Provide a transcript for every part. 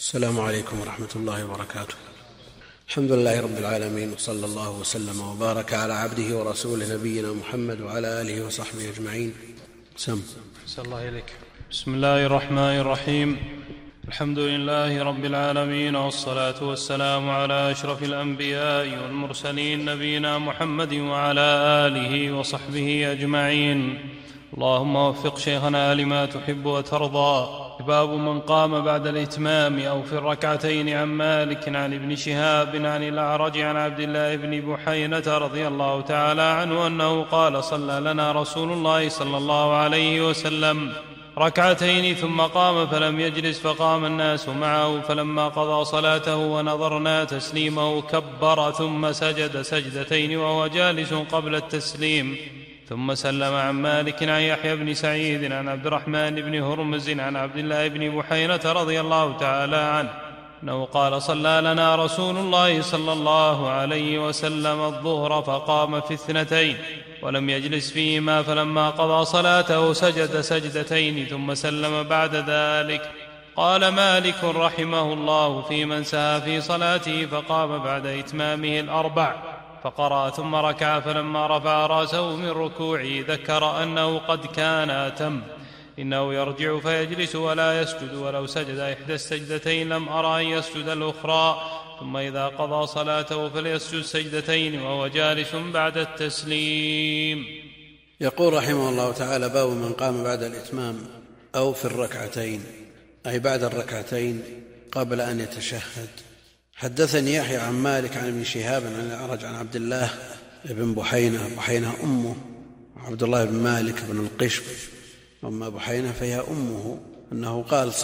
السلام عليكم ورحمة الله وبركاته. الحمد لله رب العالمين، وصلى الله وسلم وبارك على عبده ورسوله نبينا محمد وعلى آله وصحبه أجمعين. أحسن الله إليك. بسم الله الرحمن الرحيم. الحمد لله رب العالمين، والصلاة والسلام على أشرف الأنبياء والمرسلين نبينا محمد وعلى آله وصحبه أجمعين. اللهم وفق شيخنا لما تحب وترضى. باب من قام بعد الإتمام أو في الركعتين. عن مالك عن ابن شهاب عن الأعرج عن عبد الله بن بحينة رضي الله تعالى عنه أنه قال: صلى لنا رسول الله صلى الله عليه وسلم ركعتين ثم قام فلم يجلس، فقام الناس معه، فلما قضى صلاته ونظرنا تسليمه كبر ثم سجد سجدتين وهو جالس قبل التسليم، ثم سلم. عن مالك عن يحيى بن سعيد عن عبد الرحمن بن هرمز عن عبد الله بن بحينة رضي الله تعالى عنه أنه قال: صلى لنا رسول الله صلى الله عليه وسلم الظهر فقام في 2 ولم يجلس فيهما، فلما قضى صلاته سجد سجدتين ثم سلم بعد ذلك. قال مالك رحمه الله: في من سهى في صلاته فقام بعد إتمامه 4 فقرأ ثم ركع، فلما رفع رأسه من ركوعه ذكر أنه قد كان أتم، إنه يرجع فيجلس ولا يسجد، ولو سجد إحدى السجدتين لم أرى أن يسجد الأخرى، ثم إذا قضى صلاته فليسجد سجدتين وهو جالس بعد التسليم. يقول رحمه الله تعالى: باب من قام بعد الإتمام أو في الركعتين، أي بعد الركعتين قبل أن يتشهد. حدثني يحيى عن مالك عن ابن شهاب عن الأعرج عن عبد الله بن بحينة أمه عبد الله بن مالك بن القشب، أما بحينة فهي أمه، أنه قال: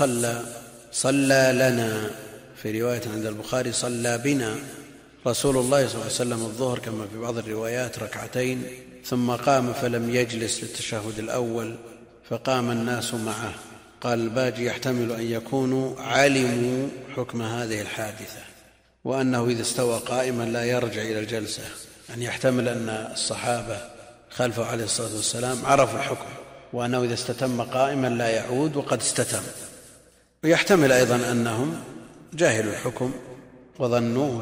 صلى لنا، في رواية عند البخاري صلى بنا رسول الله صلى الله عليه وسلم الظهر، كما في بعض الروايات 2 ثم قام فلم يجلس للتشهد الأول فقام الناس معه. قال الباجي: يحتمل أن يكونوا علموا حكم هذه الحادثة، وأنه إذا استوى قائما لا يرجع إلى الجلسة، يعني يحتمل أن الصحابة خلفه عليه الصلاة والسلام عرفوا الحكم، وأنه إذا استتم قائما لا يعود وقد استتم. ويحتمل أيضا أنهم جاهلوا الحكم وظنوه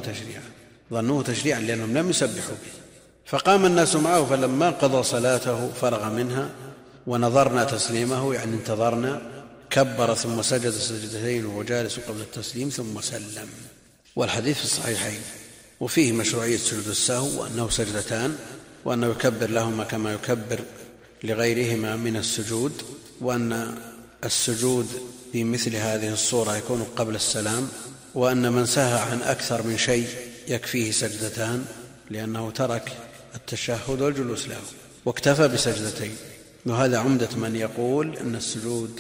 تشريعا لأنهم لم يسبحوا به. فقام الناس معه، فلما قضى صلاته فرغ منها ونظرنا تسليمه، يعني انتظرنا، كبر ثم سجد سجدتين وهو جالس قبل التسليم ثم سلم. والحديث في الصحيحين، وفيه مشروعية سجود السهو، وأنه 2 وأنه يكبر لهما كما يكبر لغيرهما من السجود، وأن السجود في مثل هذه الصورة يكون قبل السلام، وأن من سهى عن أكثر من شيء يكفيه 2 لأنه ترك التشهد والجلوس له واكتفى ب2. وهذا عمدة من يقول أن السجود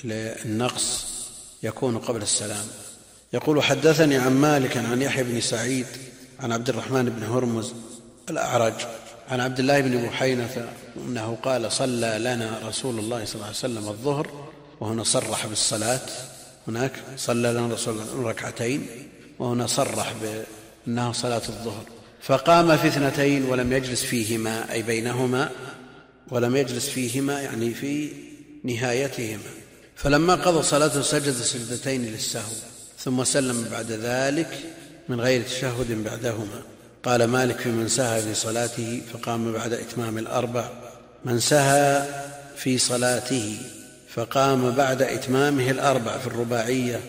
للنقص يكون قبل السلام. يقول: حدثني عن مالك عن يحيى بن سعيد عن عبد الرحمن بن هرمز الأعرج عن عبد الله بن بحينة أنه قال: صلى لنا رسول الله صلى الله عليه وسلم الظهر، وهنا صرح بالصلاة، هناك صلى لنا رسول الله 2 وهنا صرح بأنها صلاة الظهر، فقام في 2 ولم يجلس فيهما، أي بينهما، ولم يجلس فيهما يعني في نهايتهما. فلما قضى صلاته سجد سجدتين للسهو ثم سلم بعد ذلك من غير تشهد بعدهما. قال مالك: في من سهى في صلاته فقام بعد إتمام 4. من سهى في صلاته فقام بعد إتمامه 4 في الرباعية،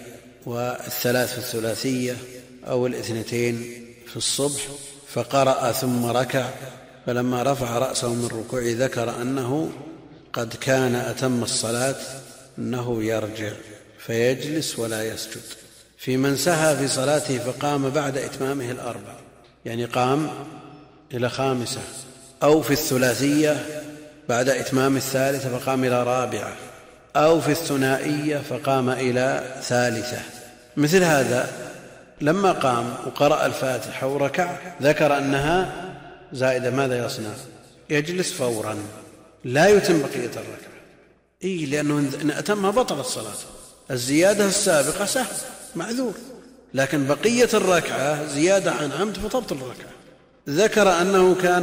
3 في الثلاثية، أو 2 في الصبح، فقرأ ثم ركع، فلما رفع رأسه من ركوعه ذكر أنه قد كان أتم الصلاة، أنه يرجع فيجلس ولا يسجد. في من سهى في صلاته فقام بعد إتمامه 4، يعني قام إلى 5، أو في الثلاثية بعد إتمام 3 فقام إلى 4، أو في الثنائية فقام إلى 3. مثل هذا لما قام وقرأ الفاتحة وركع ذكر أنها زائدة، ماذا يصنع؟ يجلس فورا، لا يتم بقية الركعة، لأنه إن أتمها بطل الصلاة. الزيادة السابقة سهل معذور، لكن بقية الركعة زيادة عن عمد فتبطل الركعة. ذكر أنه كان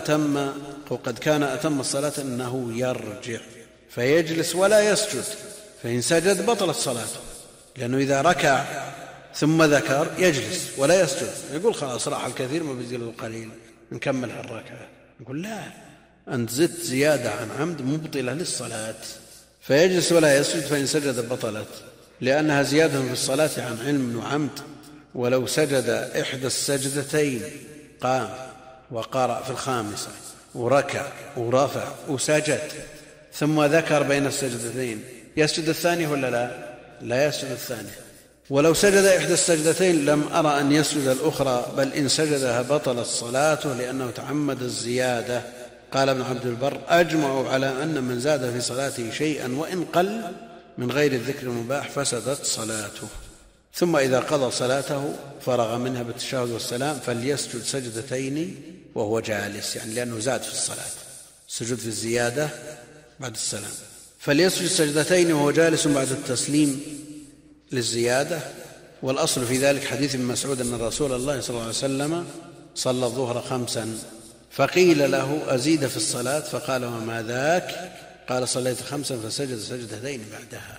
قد كان أتم الصلاة، أنه يرجع فيجلس ولا يسجد، فإن سجد بطل الصلاة، لأنه إذا ركع ثم ذكر يجلس ولا يسجد، يقول خلاص راح الكثير ما بيزيد القليل نكمل الركعة. يقول لا، أنت زدت زيادة عن عمد مبطلة للصلاة، فيجلس ولا يسجد، فإن سجد بطلت، لأنها زيادة في الصلاة عن علم وعمد. ولو سجد إحدى السجدتين قام وقرأ في الخامسة وركع ورفع وسجد ثم ذكر بين السجدتين، يسجد الثانية ولا لا؟ لا يسجد الثانية. ولو سجد إحدى السجدتين لم أرى أن يسجد الأخرى، بل إن سجدها بطلت صلاته لأنه تعمد الزيادة. قال ابن عبد البر: أجمعوا على أن من زاد في صلاته شيئا وإن قل من غير الذكر المباح فسدت صلاته. ثم إذا قضى صلاته فرغ منها بالتشهد والسلام فليسجد سجدتين وهو جالس، يعني لأنه زاد في الصلاة، سجود في الزيادة بعد السلام، فليسجد سجدتين وهو جالس بعد التسليم للزيادة. والأصل في ذلك حديث ابن مسعود أن رسول الله صلى الله عليه وسلم صلى الظهر 5 فقيل له: أزيد في الصلاة؟ فقال: وما ذاك؟ قال: صليت 5 فسجد سجدتين بعدها.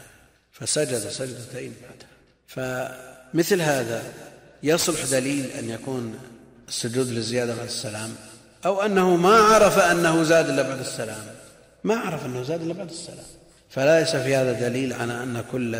فمثل هذا يصلح دليل أن يكون السجود للزيادة بعد السلام، أو أنه ما عرف أنه زاد إلا بعد السلام، فليس في هذا دليل على أن كل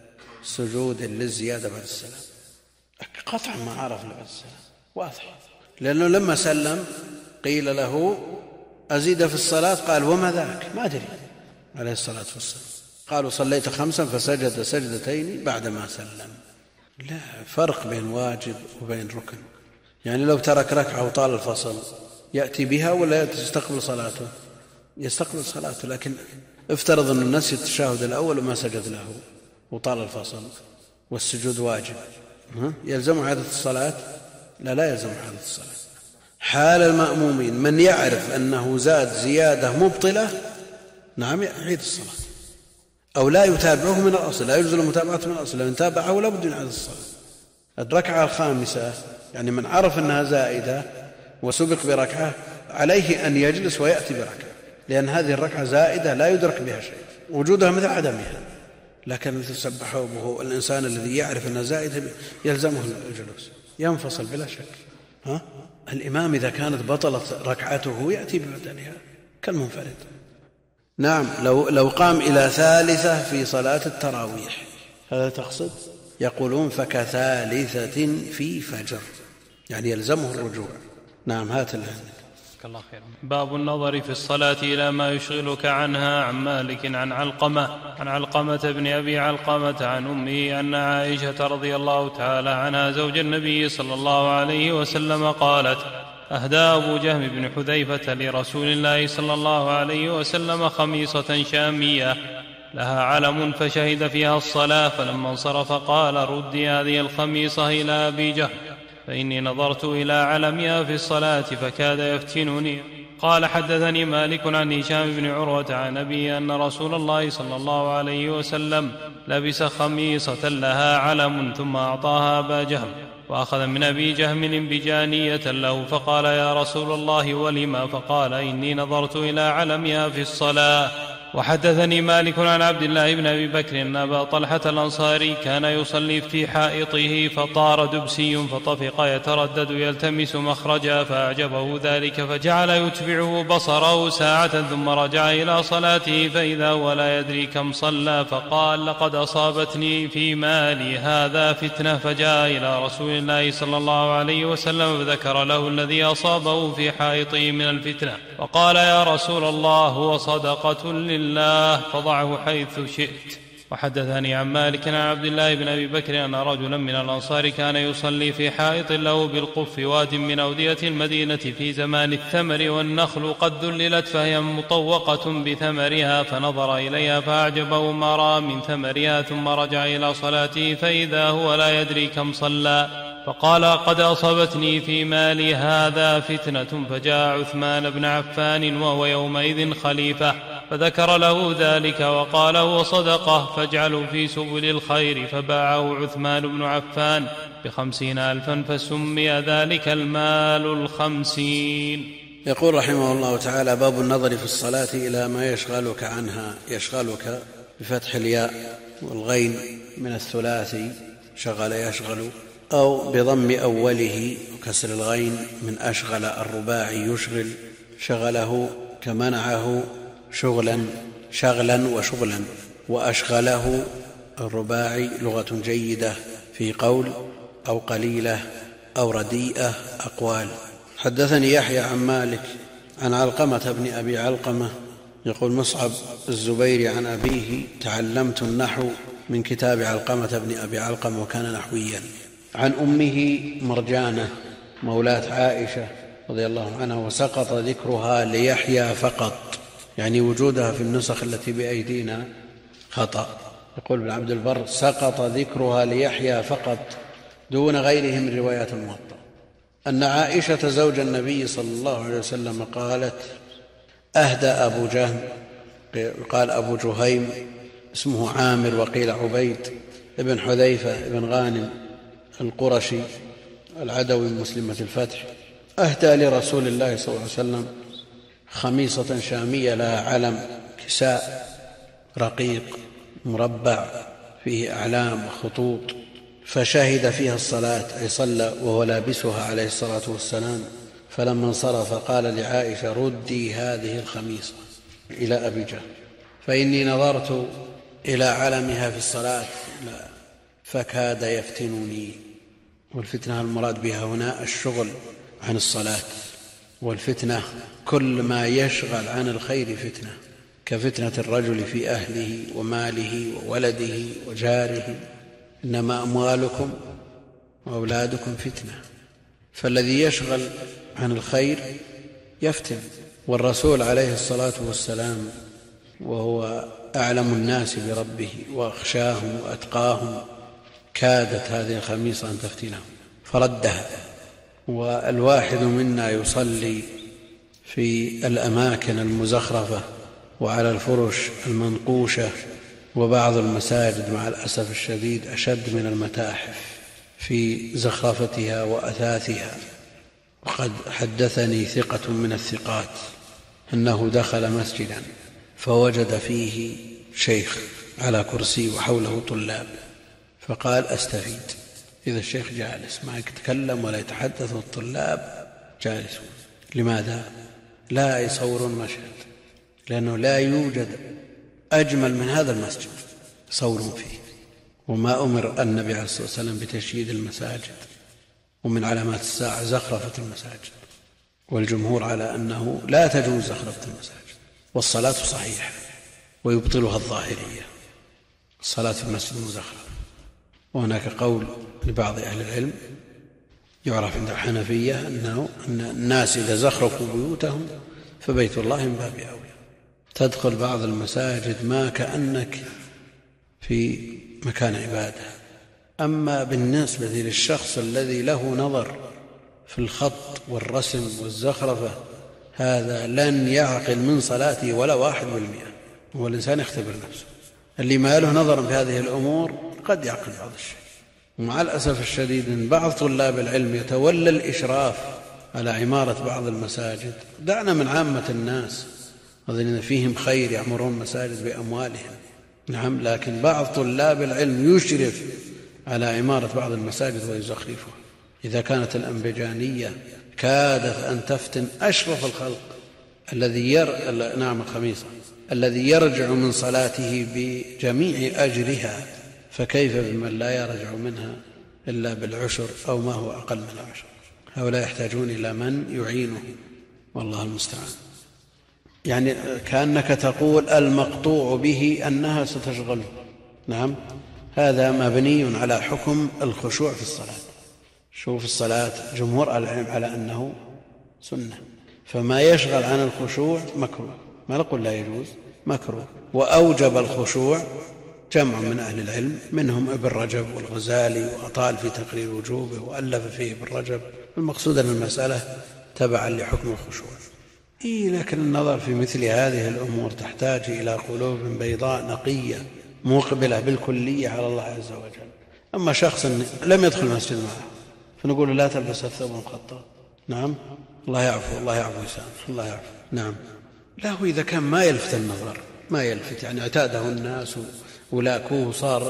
سجود للزيادة بعد السلام. قطعا ما عرف إلا بعد السلام، واضح، لأنه لما سلم قيل له: أزيد في الصلاة؟ قال: وما ذاك؟ ما أدري عليه الصلاة والسلام. قالوا: صليت 5 فسجد سجدتين بعدما سلم. لا فرق بين واجب وبين ركن، يعني لو ترك ركعة وطال الفصل يأتي بها ولا يستقبل صلاته؟ يستقبل صلاته. لكن افترض أن الناس التشهد الأول وما سجد له وطال الفصل والسجود واجب، يلزم عادة الصلاة؟ لا يلزم عادة الصلاة. حال المأمومين من يعرف أنه زاد زيادة مبطلة نعم يعيد الصلاة، أو لا يتابعه من الأصل، لا يجوز له متابعته من الأصل، لأن تابعه لا بد من عدد الصلاة. الركعة الخامسة يعني من عرف أنها زائدة وسبق بركعة عليه أن يجلس ويأتي بركعة، لأن هذه الركعة زائدة لا يدرك بها شيء، وجودها مثل عدمها. لكن تسبحه به الإنسان الذي يعرف أنها زائدة يلزمه الجلوس، ينفصل بلا شك. الإمام إذا كانت بطلت ركعته يأتي ببدلها كالمنفرد. نعم، لو قام إلى 3 في صلاة التراويح، هذا تقصد؟ يقولون فكثالثة في فجر، يعني يلزمه الرجوع. نعم، هات الله. الله خير. باب النظر في الصلاة إلى ما يشغلك عنها. عن مالك عن علقمة بن أبي علقمة عن أمه أن عائشة رضي الله تعالى عنها زوج النبي صلى الله عليه وسلم قالت: أهدى أبو جهم بن حذيفة لرسول الله صلى الله عليه وسلم خميصة شامية لها علم فشهد فيها الصلاة، فلما انصرف قال: ردي هذه الخميصة إلى أبي جهم فإني نظرت إلى علمها في الصلاة فكاد يفتنني. قال: حدثني مالك عن هشام بن عروة عن أبي أن رسول الله صلى الله عليه وسلم لبس خميصة لها علم ثم أعطاها أبا جهم، وأخذ من أبي جهم انبجانية له، فقال: يا رسول الله ولما؟ فقال: إني نظرت إلى علمها في الصلاة. وحدثني مالك عن عبد الله بن أبي بكر أن أبا طلحة الأنصاري كان يصلي في حائطه فطار دبسي فطفق يتردد يلتمس مخرجا فأعجبه ذلك فجعل يتبعه بصره ساعة ثم رجع إلى صلاته فإذا هو لا يدري كم صلى، فقال: لقد أصابتني في مالي هذا فتنة. فجاء إلى رسول الله صلى الله عليه وسلم فذكر له الذي أصابه في حائطه من الفتنة، وقال: يا رسول الله هو صدقة لله فضعه حيث شئت. وحدثني عن مالك عن عبد الله بن أبي بكر أن رجلا من الأنصار كان يصلي في حائط له بالقف واد من أودية المدينة في زمان الثمر والنخل قد ذللت فهي مطوقة بثمرها، فنظر إليها فأعجبه ما رأى من ثمرها ثم رجع إلى صلاته فإذا هو لا يدري كم صلى، فقال: قد أصابتني في مالي هذا فتنة. فجاء عثمان بن عفان وهو يومئذ خليفة فذكر له ذلك وقال: هو صدقة فاجعلوا في سبل الخير، فباعه عثمان بن عفان ب50,000 فسمي ذلك المال 50. يقول رحمه الله تعالى: باب النظر في الصلاة إلى ما يشغلك عنها. يشغلك بفتح الياء والغين من الثلاثي شغل يشغل، أو بضم أوله وكسر الغين من أشغل الرباعي يشغل، شغله كمنعه شغلا وشغلا، وأشغله الرباعي لغة جيدة في قول أو قليلة أو رديئة أقوال. حدثني يحيى عن مالك عن علقمة بن أبي علقمة يقول مصعب الزبيري عن أبيه: تعلمت النحو من كتاب علقمة بن أبي علقمة وكان نحويا. عن أمه مرجانة مولاة عائشة رضي الله عنها، وسقط ذكرها ليحيى فقط، يعني وجودها في النسخ التي بأيدينا خطأ. يقول ابن عبد البر: سقط ذكرها ليحيى فقط دون غيره من روايات الموطأ. أن عائشة زوج النبي صلى الله عليه وسلم قالت: أهدى أبو جهم، قال أبو جهيم اسمه عامر وقيل عبيد ابن حذيفة ابن غانم القرشي العدوي مسلمة الفتح، أهدى لرسول الله صلى الله عليه وسلم خميصة شامية لها علم كساء رقيق مربع فيه أعلام وخطوط، فشهد فيها الصلاة، أي صلى وهو لابسها عليه الصلاة والسلام. فلما انصرف قال لعائشة: ردي هذه الخميصة إلى أبي جهل، فإني نظرت إلى علمها في الصلاة فكاد يفتنني. والفتنة المراد بها هنا الشغل عن الصلاة، والفتنة كل ما يشغل عن الخير فتنة، كفتنة الرجل في أهله وماله وولده وجاره. إنما أموالكم وأولادكم فتنة، فالذي يشغل عن الخير يفتن. والرسول عليه الصلاة والسلام وهو أعلم الناس بربه وأخشاهم وأتقاهم كادت هذه الخميصة أن تفتنه فردها. والواحد منا يصلي في الأماكن المزخرفة وعلى الفرش المنقوشة، وبعض المساجد مع الأسف الشديد أشد من المتاحف في زخرفتها وأثاثها. وقد حدثني ثقة من الثقات أنه دخل مسجدا فوجد فيه شيخ على كرسي وحوله طلاب، فقال: أستفيد. إذا الشيخ جالس ما يتكلم ولا يتحدث والطلاب جالسون، لماذا؟ لا يصورون مشهد، لأنه لا يوجد أجمل من هذا المسجد يصورون فيه. وما أمر النبي عليه الصلاة والسلام بتشييد المساجد، ومن علامات الساعة زخرفة المساجد، والجمهور على أنه لا تجوز زخرفة المساجد، والصلاة صحيحة ويبطلها الظاهرية، الصلاة في المسجد المزخرف. وهناك قول لبعض أهل العلم يعرف عند الحنفية أن الناس إذا زخرفوا بيوتهم فبيت الله من باب أولى. تدخل بعض المساجد ما كأنك في مكان عبادة. أما بالنسبة للشخص الذي له نظر في الخط والرسم والزخرفة، هذا لن يعقل من صلاته ولا 1%. هو الإنسان يختبر نفسه، اللي ما له نظر في هذه الأمور قد يعقل بعض الشيء. ومع الأسف الشديد أن بعض طلاب العلم يتولى الإشراف على عمارة بعض المساجد. دعنا من عامة الناس الذين فيهم خير يعمرون مساجد بأموالهم، نعم، لكن بعض طلاب العلم يشرف على عمارة بعض المساجد ويزخرفها. إذا كانت الأنبجانية كادت أن تفتن أشرف الخلق الذي يرجع من صلاته بجميع أجرها، فكيف بمن لا يرجع منها إلا بالعشر أو ما هو أقل من العشر؟ هؤلاء يحتاجون إلى من يعينهم، والله المستعان. يعني كأنك تقول المقطوع به أنها ستشغله. نعم، هذا مبني على حكم الخشوع في الصلاة. شوف الصلاة جمهور العلم على أنه سنة، فما يشغل عن الخشوع مكروه، ما نقول لا يجوز، مكروه. وأوجب الخشوع جمع من أهل العلم، منهم ابن رجب والغزالي، وأطال في تقرير وجوبه وألف فيه ابن رجب. المقصود أن المسألة تبعا لحكم الخشوع. لكن النظر في مثل هذه الأمور تحتاج إلى قلوب بيضاء نقية مقبلة بالكلية على الله عز وجل. أما شخص لم يدخل المسجد معه فنقول لا تلبس الثوب المخطط، نعم، الله يعفو الله يعفو يسامح الله يعفو، نعم، له إذا كان ما يلفت النظر، ما يلفت، يعني اعتاده الناس ولاكوه صار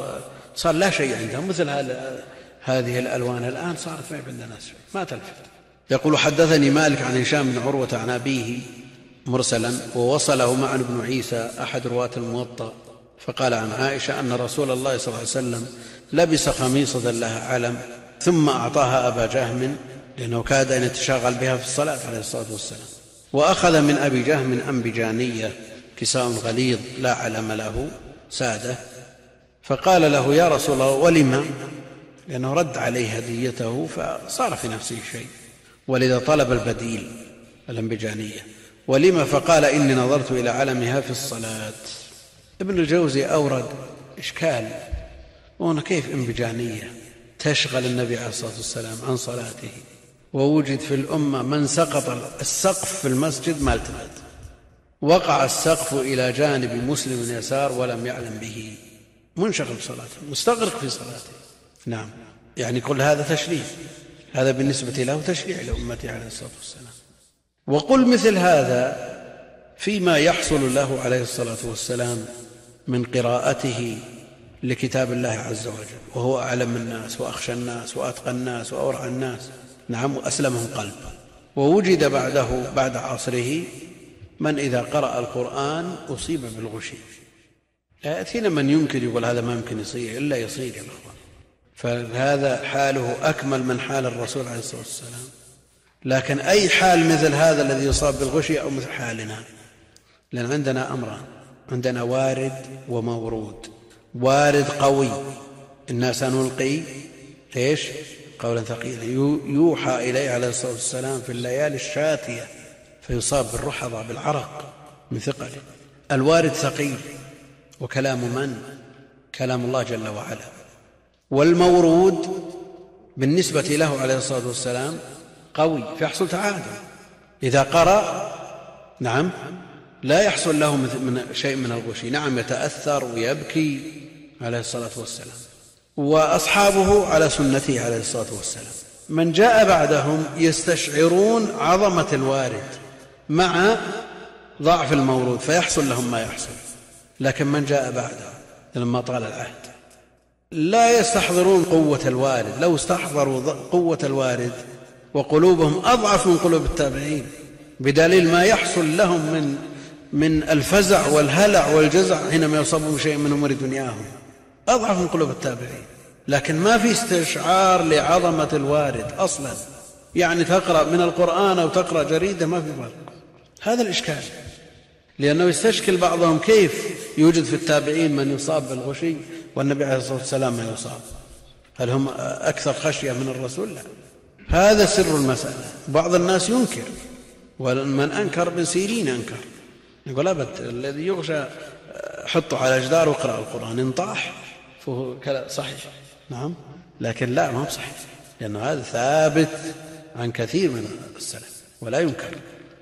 صار لا شيء عندهم، مثل هذه الألوان الآن صارت ما عند الناس شيء، ما تلفت. يقول حدثني مالك عن هشام بن عروة عن أبيه مرسلا ووصله معن بن عيسى أحد رواة الموطأ، فقال عن عائشة أن رسول الله صلى الله عليه وسلم لبس خميصة لها علم ثم أعطاها أبا جهم لأنه كاد أن يتشاغل بها في الصلاة عليه الصلاة والسلام، وأخذ من أبي جهم أنبجانية كساء غليظ لا علم له سادة، فقال له يا رسول الله ولما؟ لأنه رد عليه هديته فصار في نفسه شيء، ولذا طلب البديل الأنبجانية. ولما؟ فقال إني نظرت إلى علمها في الصلاة. ابن الجوزي أورد إشكال، وهنا كيف أنبجانية تشغل النبي عليه الصلاة والسلام عن صلاته، ووجد في الأمة من سقط السقف في المسجد ما التفت، وقع السقف إلى جانب مسلم يسار ولم يعلم به، منشغل بصلاته مستغرق في صلاته. نعم، يعني كل هذا تشريع، هذا بالنسبة له تشريع لأمته عليه الصلاة والسلام. وقل مثل هذا فيما يحصل له عليه الصلاة والسلام من قراءته لكتاب الله عز وجل، وهو أعلم الناس وأخشى الناس وأتقى الناس وأورع الناس، نعم، وأسلمهم قلبا. ووجد بعد عصره من إذا قرأ القرآن أصيب بالغشي. لا يأتينا من ينكر يقول هذا ما يمكن يصير، إلا يصير يا أخوان. فهذا حاله أكمل من حال الرسول عليه الصلاة والسلام. لكن أي حال مثل هذا الذي يصاب بالغشي أو مثل حالنا، لأن عندنا أمران، عندنا وارد ومورود. وارد قوي، إنا سنلقي إيش قولا ثقيلا، يوحى إليه عليه الصلاة والسلام في الليالي الشاتية فيصاب بالرحضة بالعرق من ثقله. الوارد ثقيل، وكلام من؟ كلام الله جل وعلا. والمورود بالنسبة له عليه الصلاة والسلام قوي، فيحصل تعادل. إذا قرأ نعم لا يحصل له من شيء من الغشي، نعم يتأثر ويبكي عليه الصلاة والسلام، وأصحابه على سنته عليه الصلاة والسلام. من جاء بعدهم يستشعرون عظمة الوارد مع ضعف المورود فيحصل لهم ما يحصل. لكن من جاء بعده لما طال العهد لا يستحضرون قوة الوارد. لو استحضروا قوة الوارد وقلوبهم أضعف من قلوب التابعين، بدليل ما يحصل لهم من الفزع والهلع والجزع حينما يصابوا بشيء من أمور دنياهم، أضعف من قلوب التابعين. لكن ما في استشعار لعظمة الوارد أصلا، يعني تقرأ من القرآن أو تقرأ جريدة ما في فرق. هذا الإشكال، لأنه يستشكل بعضهم كيف يوجد في التابعين من يصاب بالغشي والنبي عليه الصلاة والسلام ما يصاب، هل هم أكثر خشية من الرسول؟ لا، هذا سر المسألة. بعض الناس ينكر، ومن أنكر ابن سيرين أنكر، يقول أبد الذي يغشى حطه على جدار وقرأ القرآن انطاح، فهو صحيح. نعم، لكن لا، ما هو صحيح، لأنه هذا ثابت عن كثير من السلف ولا ينكر،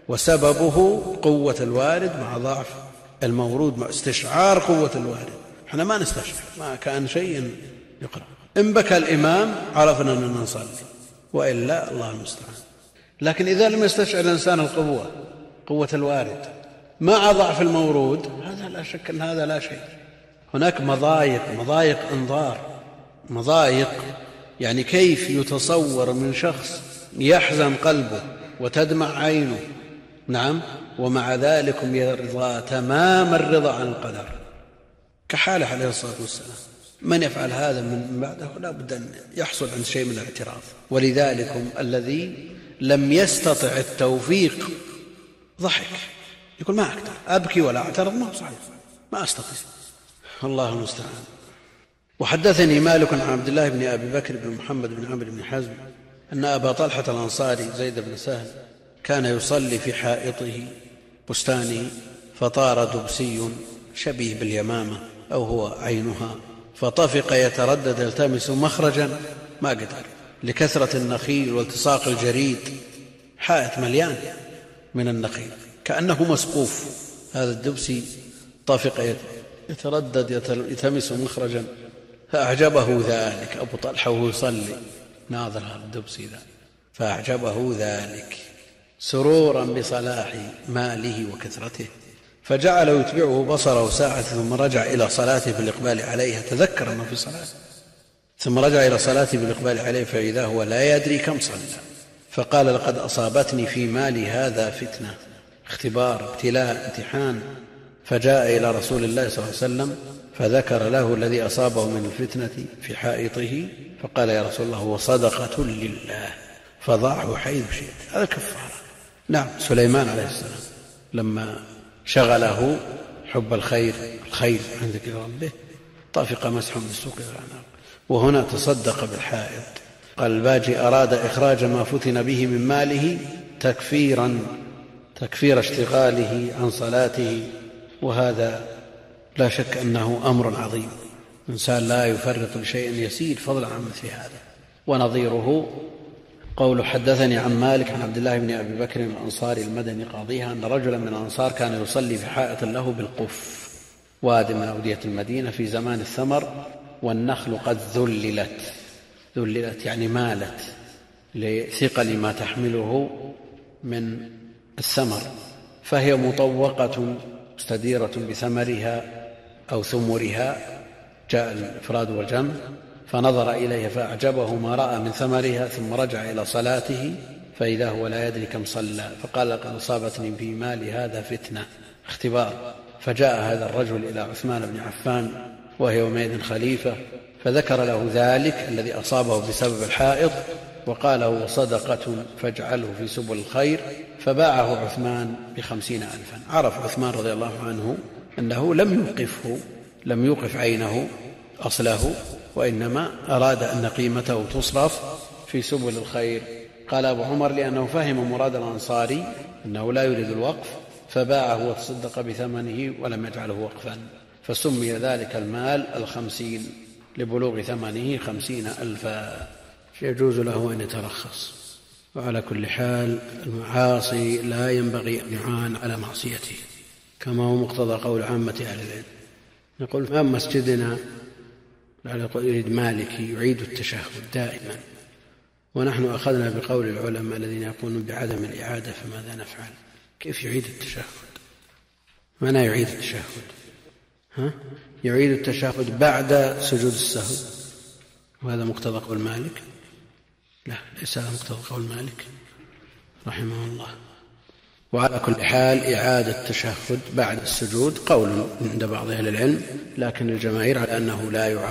وسببه قوة الوارد مع ضعف المورود، مع استشعار قوة الوارد. احنا ما نستشعر، ما كان شيء يقرأ. إن بكى الإمام عرفنا أننا نصلي، وإلا الله المستعان. لكن إذا لم يستشعر الإنسان قوة الوارد مع ضعف المورود، هذا لا شك أن هذا لا شيء. هناك مضايق انظار، مضايق يعني كيف يتصور من شخص يحزن قلبه وتدمع عينه، نعم، ومع ذلك يرضى تمام الرضا عن القدر كحاله عليه الصلاة والسلام. من يفعل هذا من بعده لا بد أن يحصل عند شيء من الاعتراف. ولذلك الذي لم يستطع التوفيق ضحك، يقول ما أقدر أبكي ولا أعترض، ما صحيح، ما أستطيع، الله المستعان. وحدثني مالك عن عبد الله بن أبي بكر بن محمد بن عمرو بن حزم أن أبا طلحة الأنصاري زيد بن سهل كان يصلي في حائطه بستانه، فطار دبسي شبيه باليمامة أو هو عينها، فطفق يتردد يلتمس مخرجا ما قدر لكثرة النخيل والتصاق الجريد، حائط مليان من النخيل كأنه مسقوف. هذا الدبسي طفق يتردد يلتمس مخرجا، فأعجبه ذلك أبو طلحة وهو يصلي ناظر هذا الدبسي ذا، فأعجبه ذلك سرورا بصلاح ماله وكثرته، فجعل يتبعه بصره ساعة ثم رجع إلى صلاته بالإقبال عليها، تذكر أنه في صلاة، ثم رجع إلى صلاته بالإقبال عليه فإذا هو لا يدري كم صلى، فقال لقد أصابتني في مالي هذا فتنة، اختبار، ابتلاء، امتحان. فجاء إلى رسول الله صلى الله عليه وسلم فذكر له الذي أصابه من الفتنة في حائطه، فقال يا رسول الله هو صدقة لله فضعه حيث شئت. هذا كفارة. نعم، سليمان عليه السلام لما شغله حب الخير عن ذكر ربه طافق مسح بالسوق والأعناق، وهنا تصدق بالحائط. قال الباجي أراد إخراج ما فتن به من ماله تكفير اشتغاله عن صلاته، وهذا لا شك أنه أمر عظيم. الإنسان لا يفرط بشيء يسير فضلا عن مثل هذا. ونظيره قول حدثني عن مالك عن عبد الله بن أبي بكر الأنصاري المدني قاضيها أن رجلا من الأنصار كان يصلي في حائط له بالقف، واد من أودية المدينة، في زمان الثمر والنخل قد ذللت يعني مالت لثقل ما تحمله من الثمر، فهي مطوقة مستديرة بثمرها أو ثمرها، جاء الإفراد والجمع، فنظر إليها فأعجبه ما رأى من ثمرها، ثم رجع إلى صلاته فإذا هو لا يدري كم صلى، فقال لقد أصابتني في مالي هذا فتنة، اختبار. فجاء هذا الرجل إلى عثمان بن عفان وهي يومئذ خليفة، فذكر له ذلك الذي أصابه بسبب الحائط، وقال هو صدقة فاجعله في سبل الخير، فباعه عثمان ب50,000. عرف عثمان رضي الله عنه أنه لم يوقف عينه أصله، وإنما أراد أن قيمته تصرف في سبل الخير. قال أبو عمر لأنه فهم مراد الأنصاري أنه لا يريد الوقف فباعه وتصدق بثمنه ولم يجعله وقفا، فسمي ذلك المال 50 لبلوغ ثمنه 50,000. يجوز له أن يترخص. وعلى كل حال المعاصي لا ينبغي أن يعان على معصيته، كما هو مقتضى قول عامة أهل العلم. نقول ما مسجدنا يريد مالكي يعيد التشهد دائما، ونحن أخذنا بقول العلماء الذين يقولون بعدم الإعادة، فماذا نفعل؟ كيف يعيد التشهد؟ معنى يعيد التشهد؟ يعيد التشهد بعد سجود السهو، وهذا مقتضى قول مالك؟ لا، ليس هذا مقتضى قول مالك رحمه الله. وعلى كل حال إعادة التشهد بعد السجود قول عند بعض أهل العلم، لكن الجماهير على أنه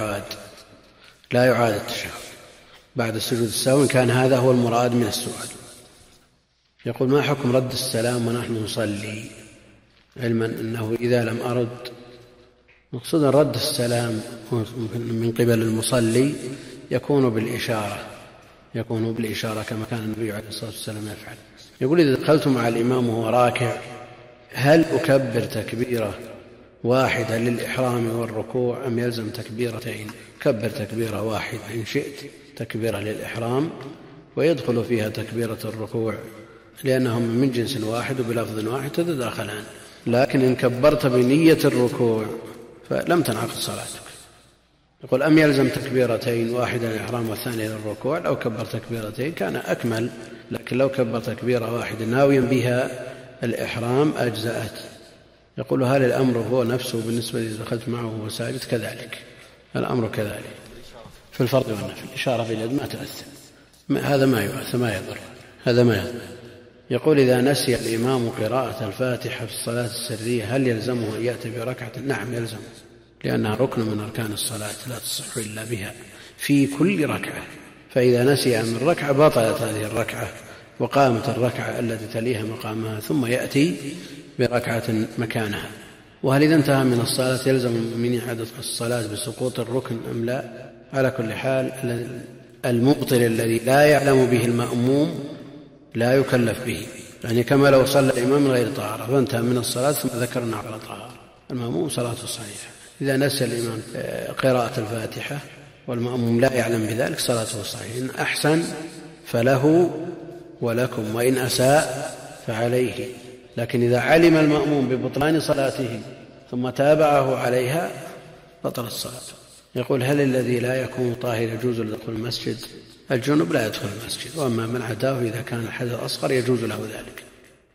لا يعاد التشهد بعد السجود السهو، إن كان هذا هو المراد من السؤال. يقول ما حكم رد السلام ونحن نصلي، علما أنه إذا لم أرد، مقصودا رد السلام من قبل المصلي يكون بالإشارة كما كان النبي عليه الصلاة والسلام يفعل. يقول إذا دخلت مع الإمام وهو راكع هل أكبر تكبيرة واحدة للإحرام والركوع أم يلزم تكبيرتين؟ كبر تكبيرة واحدة إن شئت، تكبيرة للإحرام ويدخل فيها تكبيرة الركوع، لأنهم من جنس واحد وبلفظ واحد تتداخلان. لكن إن كبرت بنية الركوع فلم تنعقد صلاتك. يقول أم يلزم تكبيرتين، واحدة للإحرام والثانية للركوع؟ لو كبر تكبيرتين كان أكمل، لكن لو كبر تكبيرة واحدة ناويا بها الإحرام أجزأت. يقول هل الأمر هو نفسه بالنسبة إذا دخلت معه وهو ساجد؟ كذلك الأمر كذلك في الفرض والنفل، الإشارة باليد ما تأثر، هذا ما يؤثر، هذا ما يضر. يقول إذا نسي الإمام قراءة الفاتحة في الصلاة السرية هل يلزمه أن يأتي بركعة؟ نعم يلزمه، لأنها ركن من أركان الصلاة لا تصح إلا بها في كل ركعة، فإذا نسي من ركعة بطلت هذه الركعة وقامت الركعة التي تليها مقامها، ثم يأتي بركعة مكانها. وهل إذا انتهى من الصلاة يلزم من إعادة الصلاة بسقوط الركن أم لا؟ على كل حال المبطل الذي لا يعلم به المأموم لا يكلف به، يعني كما لو صلى الإمام من غير طهارة فانتهى من الصلاة ثم ذكرنا على طهارة، المأموم صلاته صحيحة. إذا نسى الإمام قراءة الفاتحة والمأموم لا يعلم بذلك صلاته صحيحة، إن أحسن فله ولكم، وإن أساء فعليه. لكن إذا علم المأموم ببطلان صلاته ثم تابعه عليها بطلت صلاته. يقول هل الذي لا يكون طاهر يجوز له دخول المسجد؟ الجنب لا يدخل المسجد، وأما من عداه إذا كان الحدث أصغر يجوز له ذلك.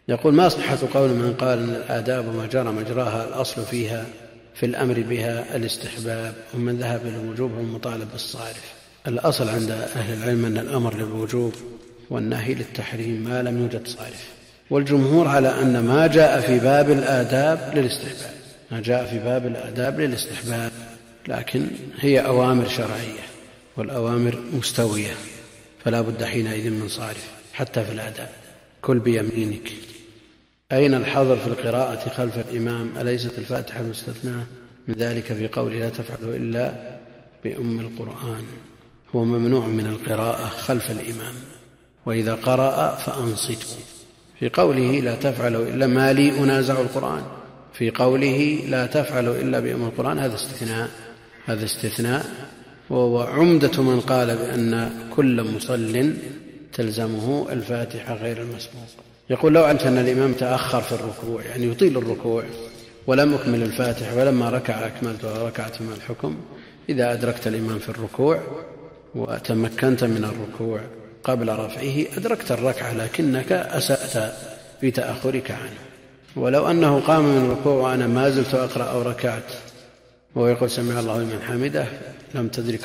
يقول: ما صحة قول من قال أن الآداب وما جرى مجراها الأصل فيها في الأمر بها الاستحباب، ومن ذهب للوجوب هو المطالب بالصارف؟ الأصل عند أهل العلم أن الأمر للوجوب والنهي للتحريم ما لم يوجد صارف، والجمهور على أن ما جاء في باب الآداب للاستحباب، ما جاء في باب الآداب للاستحباب، لكن هي أوامر شرعية والأوامر مستوية، فلا بد حينئذ من صارف حتى في الآداب. كل بيمينك. أين الحظر في القراءة خلف الإمام؟ أليست الفاتحة مستثناة من ذلك في قوله لا تفعلوا إلا بأم القرآن؟ هو ممنوع من القراءة خلف الإمام، وإذا قرأ فأنصتوا. في قوله لا تفعلوا إلا ما لي أنازع القرآن، في قوله لا تفعلوا إلا بأم القرآن هذا استثناء، وهو عمدة من قال بأن كل مصل تلزمه الفاتحة غير المسبوق. يقول: لو علمت أن الإمام تأخر في الركوع، يعني يطيل الركوع، ولم أكمل الفاتحة، ولما ركع أكملتها وركعت من الحكم. إذا أدركت الإمام في الركوع وتمكنت من الركوع قبل رفعه أدركت الركعة، لكنك أسأت في تأخرك عنه. ولو أنه قام من الركوع وأنا ما زلت أقرأ أو ركعت وهو يقول سمع الله لمن حمده لم تدرك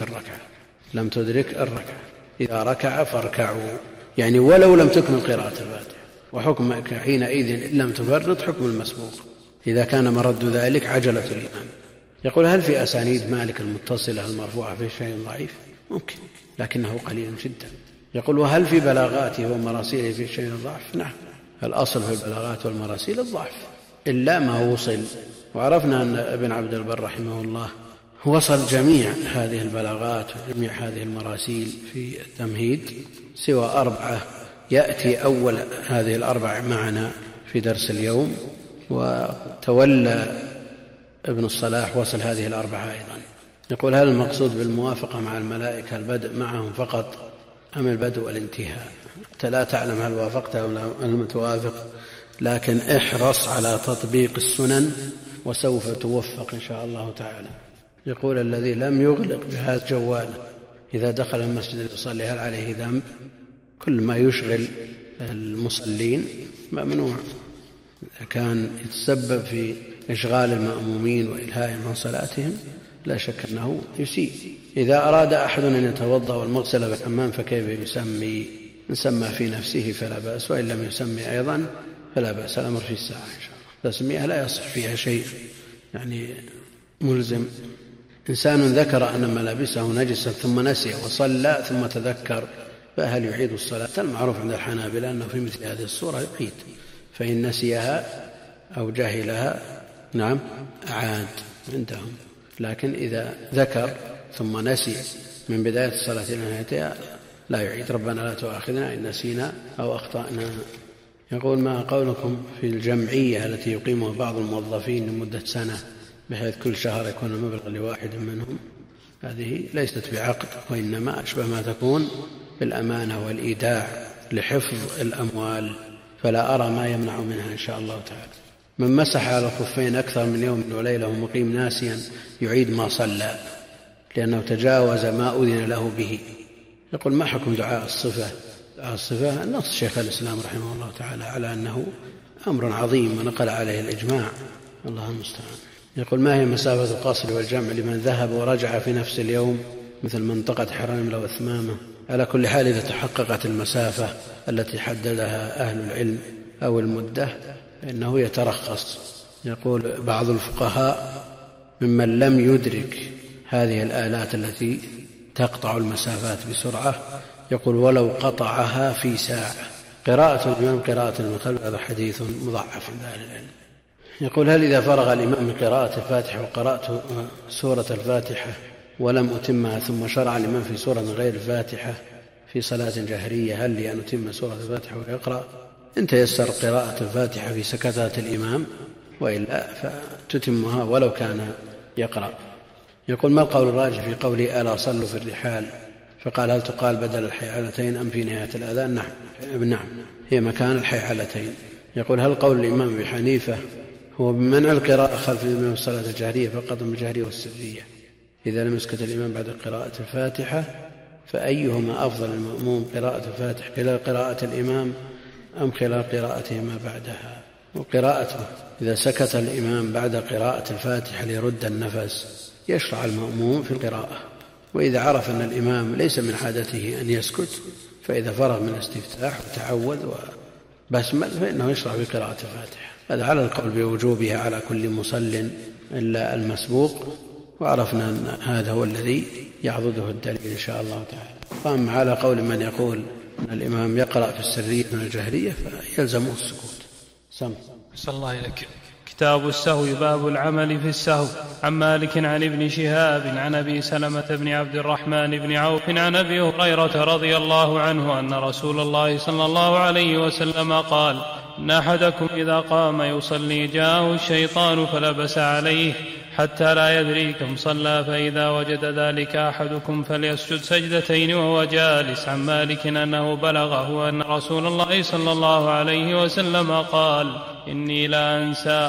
الركعة. إذا ركع فاركعوا، يعني ولو لم تكمل قراءة الفاتحة، وحكمك حينئذ إن لم تفرط حكم المسبوق إذا كان مرد ذلك عجلة الإمام. يقول: هل في أسانيد مالك المتصلة المرفوعة في شيء ضعيف؟ ممكن، لكنه قليل جدا. يقول: وهل في بلاغاته ومراسيله في شيء ضعف؟ نعم، الأصل في البلاغات والمراسيل الضعف إلا ما وصل. وعرفنا أن ابن عبد البر رحمه الله وصل جميع هذه البلاغات وجميع هذه المراسيل في التمهيد سوى 4 يأتي أول هذه 4 معنا في درس اليوم، وتولى ابن الصلاح وصل هذه 4 أيضا. يقول: هل المقصود بالموافقة مع الملائكة البدء معهم فقط أم البدء والانتهاء؟ أنت لا تعلم هل وافقت أو لم توافق، لكن احرص على تطبيق السنن وسوف توفق إن شاء الله تعالى. يقول: الذي لم يغلق جهاز جواله إذا دخل المسجد ليصلي هل عليه ذنب؟ كل ما يشغل المصلين ممنوع، إذا كان يتسبب في إشغال المأمومين وإلهائهم عن صلاتهم لا شك أنه يسيء. إذا أراد أحد أن يتوضأ والمغسل بالحمام فكيف يسمي؟ إن سمى في نفسه فلا بأس، وإن لم يسمي أيضا فلا بأس، الأمر في الساعة إن شاء الله. تسميها لا يصح فيها شيء يعني ملزم. إنسان ذكر أن ملابسه نجسة ثم نسي وصلى ثم تذكر فهل يعيد الصلاة؟ المعروف عند الحنابلة أنه في مثل هذه الصورة يعيد، فإن نسيها أو جهلها نعم أعاد عندهم، لكن إذا ذكر ثم نسي من بداية الصلاة إلى نهايتها لا يعيد. ربنا لا تؤاخذنا إن نسينا أو أخطأنا. يقول: ما قولكم في الجمعية التي يقيمها بعض الموظفين لمدة سنة بحيث كل شهر يكون المبلغ لواحد منهم؟ هذه ليست بعقد، وإنما أشبه ما تكون بالأمانة والإيداع لحفظ الأموال، فلا أرى ما يمنع منها إن شاء الله تعالى. من مسح على الخفين أكثر من يوم وليلة ومقيم ناسيا يعيد ما صلى لأنه تجاوز ما أذن له به. يقول: ما حكم دعاء الصفة؟ دعاء الصفة نص شيخ الإسلام رحمه الله تعالى على أنه أمر عظيم ونقل عليه الإجماع، الله المستعان. يقول: ما هي مسافة القصر والجمع لمن ذهب ورجع في نفس اليوم مثل منطقة حرام لو أثمامه؟ على كل حال إذا تحققت المسافة التي حددها أهل العلم أو المدة إنه يترخص. يقول بعض الفقهاء ممن لم يدرك هذه الآلات التي تقطع المسافات بسرعة، يقول: ولو قطعها في ساعة. قراءة الإمام قراءة من خلف، هذا حديث مضعف عند أهل العلم. يقول: هل إذا فرغ الإمام من قراءة الفاتحة وقرأت سورة الفاتحة ولم أتمها ثم شرع الإمام في سورة غير الفاتحة في صلاة جهرية هل لي أن أتم سورة الفاتحة ويقرأ؟ إن تيسر قراءة الفاتحة في سكتات الإمام، وإلا فتتمها ولو كان يقرأ. يقول: ما القول الراجح في قوله ألا صلوا في الرحال؟ فقال: هل تقال بدل الحيعلتين أم في نهاية الأذان؟ نعم، هي مكان الحيعلتين. يقول: هل قول الإمام أبي حنيفة هو بمنع القراءة خلف الإمام الصلاة الجهرية فقط من الجهرية والسرية إذا لم يسكت الإمام بعد قراءة الفاتحة؟ فأيهما أفضل المأموم قراءة الفاتحة إلى قراءة الإمام أم خلال قراءته ما بعدها. وقراءته إذا سكت الإمام بعد قراءة الفاتحة ليرد النفس يشرع المأموم في القراءة، وإذا عرف أن الإمام ليس من عادته أن يسكت فإذا فرغ من الاستفتاح وتعوذ وبسمل فإنه يشرع في قراءة الفاتحة. هذا على القول بوجوبها على كل مصل إلا المسبوق، وعرفنا أن هذا هو الذي يعضده الدليل إن شاء الله تعالى. وأما على قول من يقول أن الإمام يقرأ في السرية من الجهرية فيلزمه السكوت. صلى الله عليك. كتاب السهو. باب العمل في السهو. عن مالك عن ابن شهاب عن أبي سلمة بن عبد الرحمن بن عوف عن أبي هريرة رضي الله عنه أن رسول الله صلى الله عليه وسلم قال: إن أحدكم إذا قام يصلي جاءه الشيطان فلبس عليه حتى لا يدري كم صلى، فإذا وجد ذلك أحدكم فليسجد سجدتين وهو جالس. عن مالك أنه بلغه أن رسول الله صلى الله عليه وسلم قال: إني لا أنسى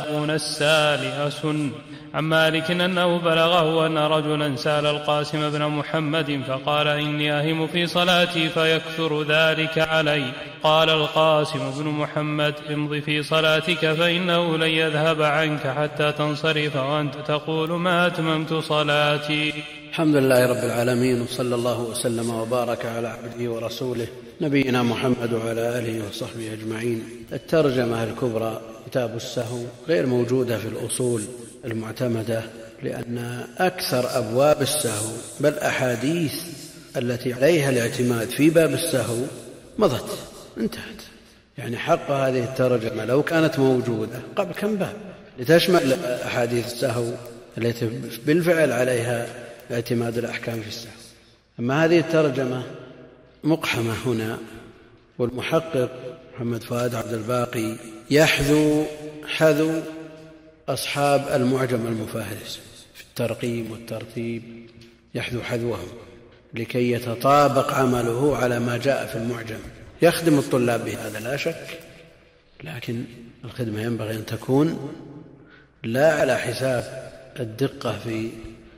لأسن. عن مالك أنه بلغه أن رجلا سأل القاسم بن محمد فقال: إني أهم في صلاتي فيكثر ذلك علي. قال القاسم بن محمد: امض في صلاتك فإنه لن يذهب عنك حتى تنصرف وأنت تقول ما أتممت صلاتي. الحمد لله رب العالمين، وصلى الله وسلم وبارك على عبده ورسوله نبينا محمد وعلى آله وصحبه أجمعين. الترجمة الكبرى كتاب السهو غير موجودة في الأصول المعتمدة، لأن أكثر أبواب السهو بل أحاديث التي عليها الاعتماد في باب السهو مضت انتهت. يعني حق هذه الترجمة لو كانت موجودة قبل كم باب لتشمل أحاديث السهو التي بالفعل عليها اعتماد الأحكام في السهو. أما هذه الترجمة مقحمة هنا، والمحقق محمد فؤاد عبد الباقي حذو أصحاب المعجم المفهرس في الترقيم والترتيب، يحذو حذوهم لكي يتطابق عمله على ما جاء في المعجم. يخدم الطلاب بهذا لا شك، لكن الخدمة ينبغي أن تكون لا على حساب الدقة في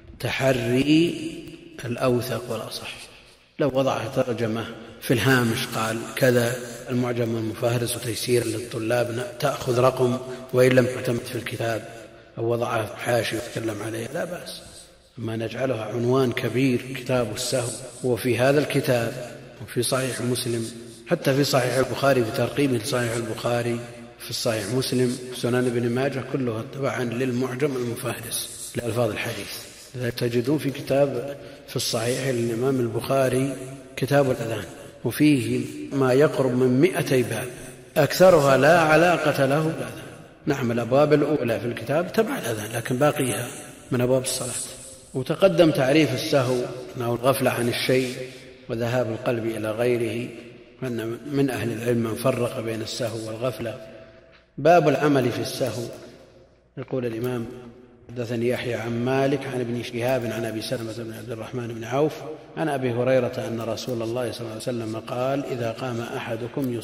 تحري الأوثق والأصح. لو وضع ترجمة في الهامش قال كذا المعجم المفهرس وتيسير للطلاب تأخذ رقم وإن لم تعتمد في الكتاب، أو وضعه حاشي وتكلم عليه لا بأس. أما نجعلها عنوان كبير كتاب السهو، وفي هذا الكتاب وفي صحيح مسلم، حتى في صحيح البخاري في ترقيمه لصحيح البخاري، في الصحيح مسلم، في سنن ابن ماجه، كلها تبعا للمعجم المفهرس لألفاظ الحديث. تجدون في كتاب في الصحيح للإمام البخاري كتاب الأذان، وفيه ما يقرب من 200 باب، أكثرها لا علاقة له بالأذان. نعم الأبواب الأولى في الكتاب تبع الأذان، لكن باقيها من أبواب الصلاة. وتقدم تعريف السهو أنه الغفلة عن الشيء وذهاب القلب إلى غيره، وأن من أهل العلم من فرق بين السهو والغفلة. باب العمل في السهو. يقول الإمام: حدثني يحيى عن مالك عن ابن شهاب عن أبي سلمة بن عبد الرحمن بن عوف عن أبي هريرة أن رسول الله صلى الله عليه وسلم قال: إذا قام أحدكم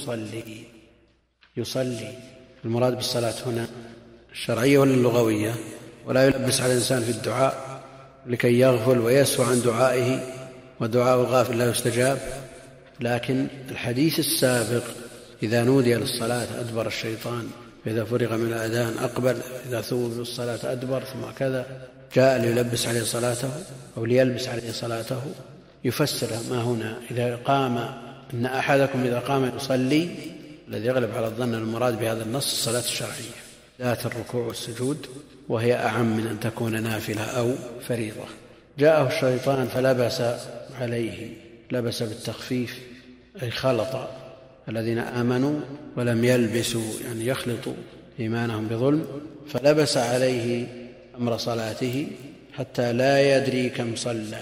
يصلي. المراد بالصلاة هنا الشرعية ولا اللغوية؟ ولا يلبس على الإنسان في الدعاء لكي يغفل ويسهو عن دعائه، ودعاء الغافل لا يستجاب. لكن الحديث السابق: إذا نودي للصلاة أدبر الشيطان، فإذا فرغ من الأذان أقبل، إذا ثوب للصلاة أدبر، ثم كذا، جاء ليلبس عليه صلاته أو ليلبس عليه صلاته. يفسر ما هنا: إذا قام، إن أحدكم إذا قام يصلي، الذي يغلب على الظن المراد بهذا النص الصلاة الشرعية ذات الركوع والسجود، وهي أعم من أن تكون نافلة أو فريضة. جاءه الشيطان فلبس عليه، لبس بالتخفيف أي خلط الذين آمنوا ولم يلبسوا، يعني يخلطوا إيمانهم بظلم، فلبس عليه أمر صلاته حتى لا يدري كم صلى.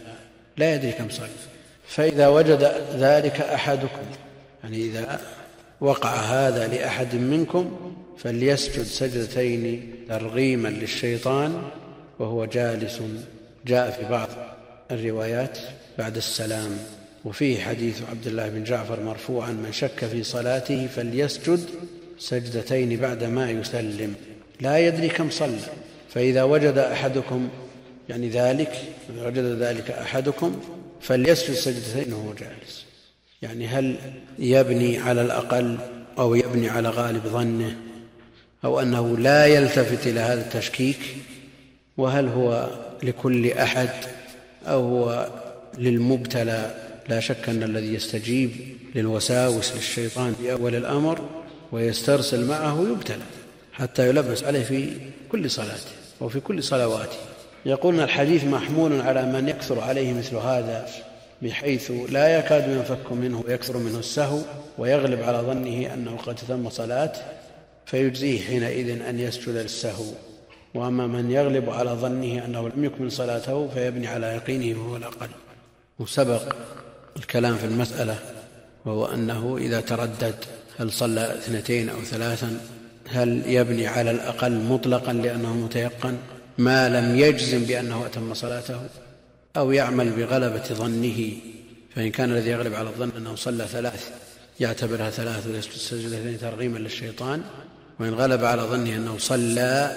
فإذا وجد ذلك أحدكم، يعني إذا وقع هذا لأحد منكم، فليسجد سجدتين ترغيما للشيطان وهو جالس. جاء في بعض الروايات بعد السلام. وفيه حديث عبد الله بن جعفر مرفوعا: من شك في صلاته فليسجد سجدتين بعد ما يسلم، لا يدري كم صلى. فإذا وجد أحدكم، يعني ذلك، إذا وجد ذلك أحدكم فليسجد سجدتين وهو جالس. يعني هل يبني على الأقل أو يبني على غالب ظنه، أو أنه لا يلتفت إلى هذا التشكيك، وهل هو لكل أحد أو هو للمبتلى. لا شك أن الذي يستجيب للوساوس للشيطان في أول الأمر ويسترسل معه يبتلى حتى يلبس عليه في كل صلاته وفي كل صلواته. يقولون الحديث محمول على من يكثر عليه مثل هذا، بحيث لا يكاد ينفك منه ويكثر منه السهو ويغلب على ظنه أنه قد تم صلاته، فيجزيه حينئذ أن يسجد للسهو. وأما من يغلب على ظنه أنه لم يكمل صلاته فيبني على يقينه وهو الأقل. وسبق الكلام في المسألة، وهو أنه إذا تردد هل صلى 2 أو 3 هل يبني على الأقل مطلقا لأنه متيقن ما لم يجزم بأنه أتم صلاته، أو يعمل بغلبة ظنه، فإن كان الذي يغلب على الظن أنه صلى 3 يعتبرها 3 ويسجد سجدتين ترغيما للشيطان، وإن غلب على ظنه أنه صلى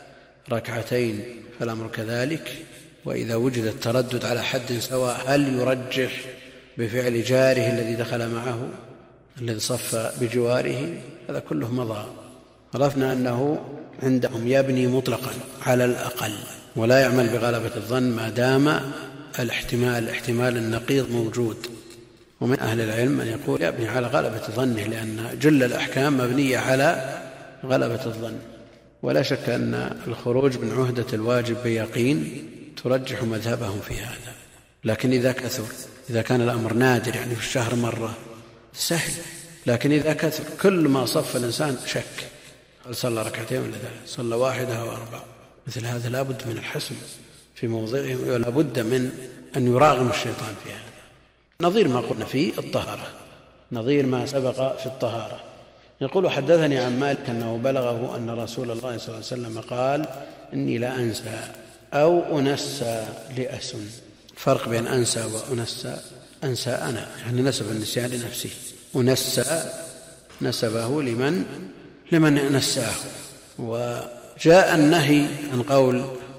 2 فالأمر كذلك. وإذا وجد التردد على حد سواء هل يرجح بفعل جاره الذي دخل معه الذي صف بجواره، هذا كله مضى. عرفنا أنه عندهم يبني مطلقا على الأقل ولا يعمل بغلبة الظن ما دام الاحتمال النقيض موجود. ومن أهل العلم من يقول يبني على غلبة ظنه، لأن جل الأحكام مبنية على غلبة الظن. ولا شك أن الخروج من عهدة الواجب بيقين ترجح مذهبهم في هذا. لكن إذا كثر، إذا كان الأمر نادر يعني في الشهر مرة سهل، لكن إذا كثر كل ما صف الإنسان شك هل صلى 2 ولا 3، صلى 1 أو 4، مثل هذا لا بد من الحسم في موضعه، ولا بد من أن يراغم الشيطان في هذا. نظير ما قلنا في الطهارة، نظير ما سبق في الطهارة. يقول حدثني عن مالك أنه بلغه أن رسول الله صلى الله عليه وسلم قال إني لا أنسى أو أنسى لأسن. فرق بين أنسى وأنسى. أنسى أنا يعني نسب النسيان لنفسه، أنسى نسبه لمن نساه. وجاء النهي عن قول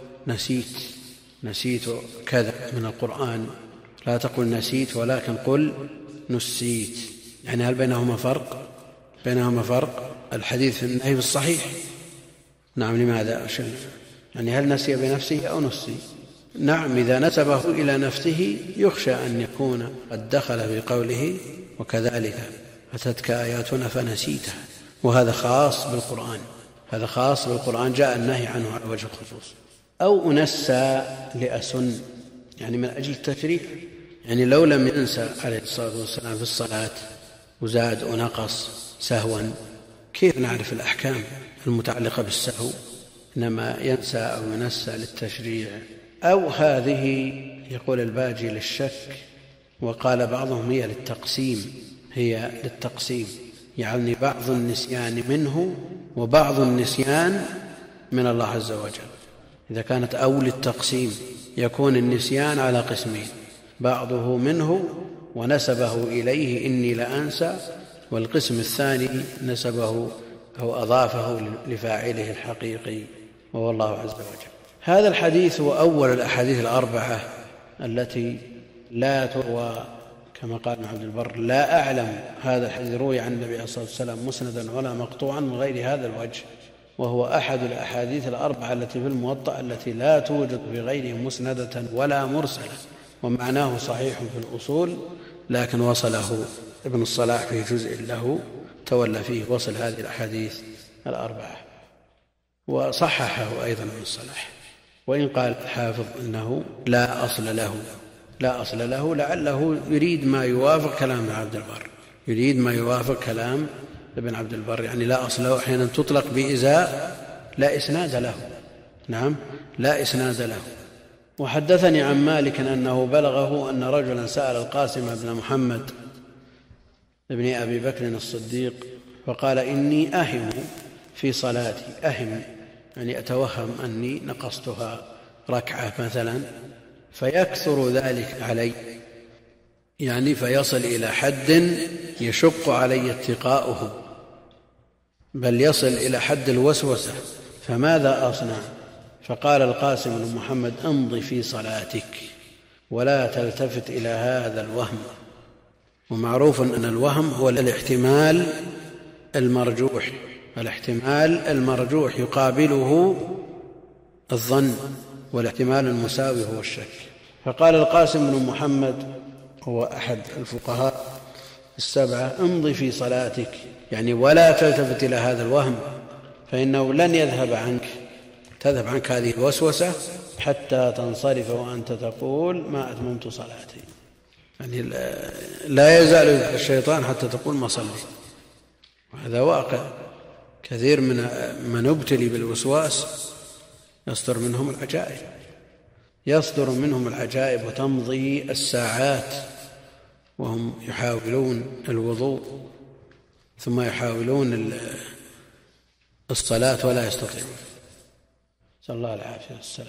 نسيت كذا من القرآن، لا تقل نسيت ولكن قل نسيت. يعني هل بينهما فرق؟ الحديث في النهي الصحيح. نعم. لماذا؟ يعني هل نسي بنفسه أو نسي؟ نعم، إذا نسبه إلى نفسه يخشى أن يكون قد دخل في قوله وكذلك أتتك آياتنا فنسيتها، وهذا خاص بالقرآن، جاء النهي عنه على وجه الخصوص. أو أنسى لأسن يعني من أجل التشريع، يعني لو لم ينسى عليه الصلاة والسلام في الصلاة وزاد ونقص سهوا كيف نعرف الأحكام المتعلقة بالسهو؟ إنما ينسى أو ينسى للتشريع. أو هذه يقول الباجي للشك، وقال بعضهم هي للتقسيم، يعني بعض النسيان منه وبعض النسيان من الله عز وجل. إذا كانت أو للتقسيم يكون النسيان على قسمين، بعضه منه ونسبه إليه إني لأنسى، والقسم الثاني نسبه أو أضافه لفاعله الحقيقي وهو الله عز وجل. هذا الحديث هو أول الأحاديث الأربعة التي لا تروى كما قال ابن عبد البر. لا أعلم هذا الحديث روي عن النبي عليه الصلاة والسلام مسندا ولا مقطوعا من غير هذا الوجه، وهو أحد الأحاديث الأربعة التي في الموطأ التي لا توجد في غيره مسندة ولا مرسلة، ومعناه صحيح في الأصول، لكن وصله ابن الصلاح في جزء له تولى فيه وصل هذه الأحاديث الأربعة، وصححه أيضا ابن الصلاح. وإن قال الحافظ إنه لا أصل له لعله يريد ما يوافق كلام ابن عبد البر، يعني لا أصل له أحيانا تطلق بإزاء لا إسناد له. نعم، لا إسناد له. وحدثني عن مالك أنه بلغه أن رجلا سأل القاسم بن محمد ابن أبي بكر الصديق فقال إني أهم في صلاتي، أهم يعني أتوهم أني نقصتها ركعة مثلا، فيكثر ذلك علي، يعني فيصل إلى حد يشق علي اتقاؤه، بل يصل إلى حد الوسوسة، فماذا أصنع؟ فقال القاسم بن محمد امض في صلاتك ولا تلتفت إلى هذا الوهم. ومعروف أن الوهم هو الاحتمال المرجوح، الاحتمال المرجوح يقابله الظن، والاحتمال المساوي هو الشك. فقال القاسم بن محمد هو أحد الفقهاء السبعة: امضي في صلاتك، يعني ولا تلتفت إلى هذا الوهم، فإنه لن تذهب عنك هذه الوسوسة حتى تنصرف وأنت تقول ما أتممت صلاتي. يعني لا يزال الشيطان حتى تقول ما صلي. وهذا واقع، كثير من ابتلي بالوسواس يصدر منهم العجائب، وتمضي الساعات وهم يحاولون الوضوء ثم يحاولون الصلاة ولا يستطيعون. نسأل الله العافية والسلام.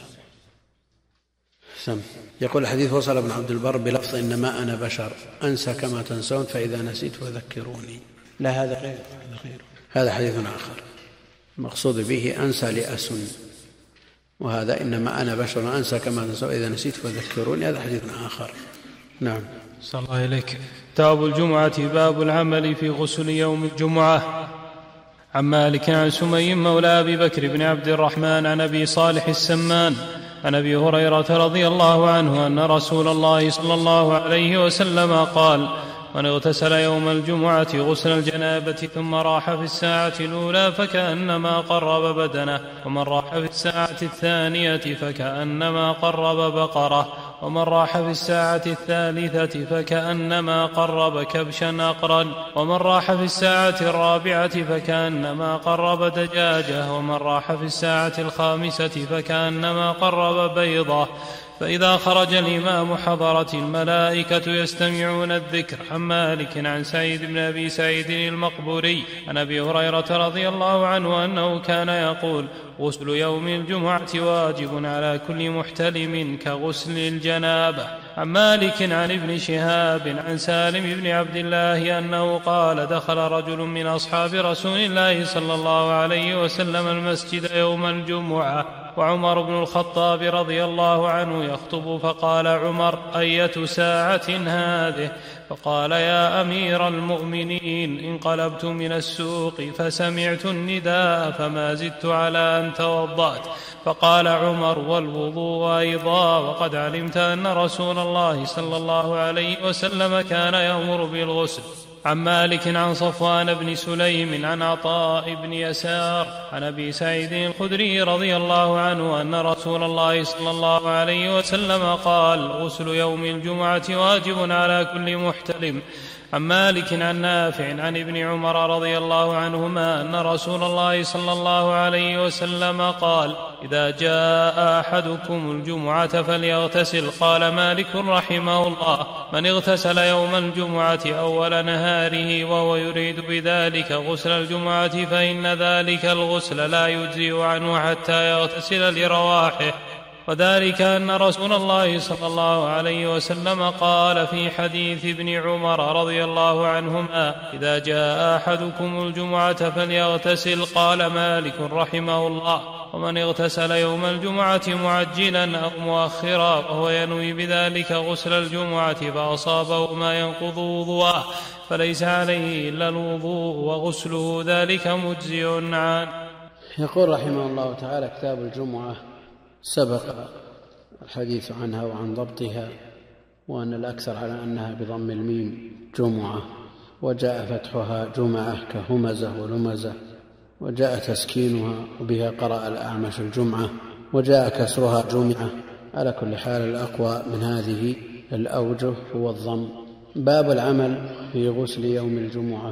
يقول الحديث: وصل ابن عبد البر بلفظ: إنما أنا بشر أنسى كما تنسون فإذا نسيت فذكروني. لا، هذا غير، هذا حديث آخر، المقصود به أنسى لأسن، وهذا إنما أنا بشر أنسى كما تنسون إذا نسيت فذكروني، هذا حديث آخر. نعم. صلى الله إليك. كتاب الجمعة، باب العمل في غسل يوم الجمعة. عن مالك عن سمي مولى أبي بكر بن عبد الرحمن عن أبي صالح السمان عن أبي هريرة رضي الله عنه أن رسول الله صلى الله عليه وسلم قال: من اغتسل يوم الجمعة غسل الجنابة ثم راح في الساعة الأولى فكأنما قرب بدنه، ومن راح في الساعة الثانية فكأنما قرب بقرة، ومن راح في الساعة الثالثة فكأنما قرب كبشا أقرن، ومن راح في الساعة الرابعة فكأنما قرب دجاجة، ومن راح في الساعة الخامسة فكأنما قرب بيضة. فإذا خرج الإمام حضرت الملائكة يستمعون الذكر. عن مالك عن سعيد بن أبي سعيد المقبوري عن أبي هريرة رضي الله عنه أنه كان يقول: غسل يوم الجمعة واجب على كل محتلم كغسل الجنابة. عن مالك عن ابن شهاب عن سالم بن عبد الله أنه قال: دخل رجل من أصحاب رسول الله صلى الله عليه وسلم المسجد يوم الجمعة وعمر بن الخطاب رضي الله عنه يخطب، فقال عمر: أية ساعة هذه؟ فقال: يا أمير المؤمنين، انقلبت من السوق فسمعت النداء فما زدت على أن توضأت. فقال عمر: والوضوء أيضا، وقد علمت أن رسول الله صلى الله عليه وسلم كان يأمر بالغسل. عن مالك عن صفوان بن سليم عن عطاء بن يسار عن أبي سعيد الخدري رضي الله عنه أن رسول الله صلى الله عليه وسلم قال: غسل يوم الجمعة واجب على كل محتلم. عن مالك عن نافع عن ابن عمر رضي الله عنهما أن رسول الله صلى الله عليه وسلم قال: إذا جاء أحدكم الجمعة فليغتسل. قال مالك رحمه الله: من اغتسل يوم الجمعة أول نهاره وهو يريد بذلك غسل الجمعة فإن ذلك الغسل لا يجزئ عنه حتى يغتسل لرواحه. وذلك أن رسول الله صلى الله عليه وسلم قال في حديث ابن عمر رضي الله عنهما: إذا جاء أحدكم الجمعة فليغتسل. قال مالك رحمه الله: ومن اغتسل يوم الجمعة معجلا أو مؤخرا وهو ينوي بذلك غسل الجمعة فأصابه ما ينقض وضوءه فليس عليه إلا الوضوء وغسله ذلك مجزئ عنه. يقول رحمه الله تعالى: كتاب الجمعة. سبق الحديث عنها وعن ضبطها، وأن الأكثر على أنها بضم الميم جمعة، وجاء فتحها جمعة كهمزة ولمزة، وجاء تسكينها وبها قرأ الأعمش الجمعة، وجاء كسرها جمعة. على كل حال الأقوى من هذه الأوجه هو الضم. باب العمل في غسل يوم الجمعة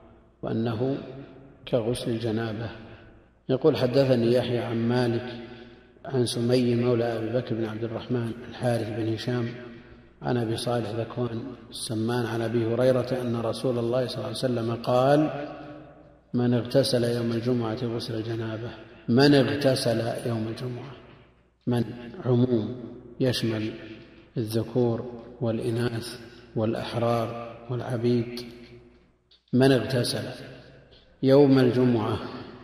وأنه كغسل الجنابة. يقول: حدثني يحيى عن مالك عن سمي مولى أبي بكر بن عبد الرحمن الحارث بن هشام عن أبي صالح ذكوان السمان عن أبي هريرة أن رسول الله صلى الله عليه وسلم قال: من اغتسل يوم الجمعة غسل الجنابة. من اغتسل يوم الجمعة، من عموم يشمل الذكور والإناث والأحرار والعبيد. من اغتسل يوم الجمعة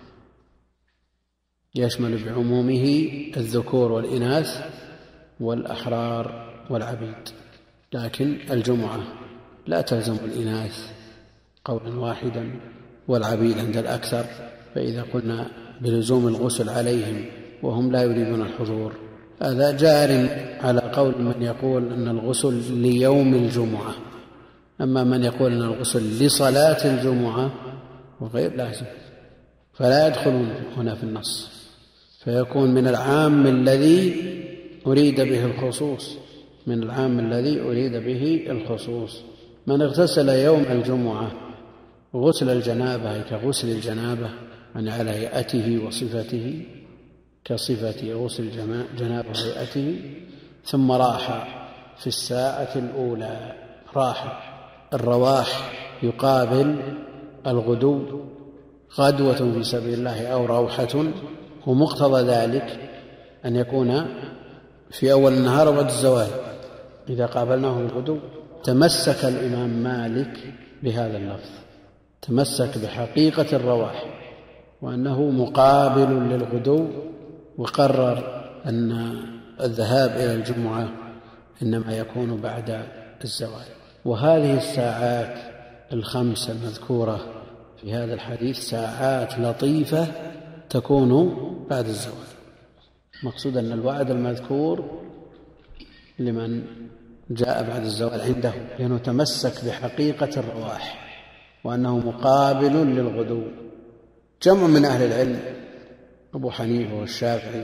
يشمل بعمومه الذكور والإناث والأحرار والعبيد، لكن الجمعة لا تلزم الإناث قولا واحدا، والعبيد عند الأكثر. فإذا قلنا بلزوم الغسل عليهم وهم لا يريدون الحضور، هذا جار على قول من يقول أن الغسل ليوم الجمعة. أما من يقول أن الغسل لصلاة الجمعة وغير لازم، فلا يدخلون هنا في النص، فيكون من العام الذي أريد به الخصوص، من العام الذي أريد به الخصوص. من اغتسل يوم الجمعة غسل الجنابة كغسل الجنابة، يعني على هيئته وصفته كصفة غسل الجنابة وهيئته، ثم راح في الساعة الأولى، راح الرواح يقابل الغدو، غدوة في سبيل الله أو روحة، ومقتضى ذلك أن يكون في أول النهار وبعد الزوال. إذا قابلناه بالغدو تمسك الإمام مالك بهذا اللفظ، تمسك بحقيقة الرواح وأنه مقابل للغدو، وقرر أن الذهاب إلى الجمعة إنما يكون بعد الزوال. وهذه الساعات الخمس المذكورة في هذا الحديث ساعات لطيفة تكون بعد الزوال. مقصود أن الوعد المذكور لمن جاء بعد الزوال عنده، لأنه تمسك بحقيقة الرواح وأنه مقابل للغدو. جمع من أهل العلم أبو حنيفة والشافعي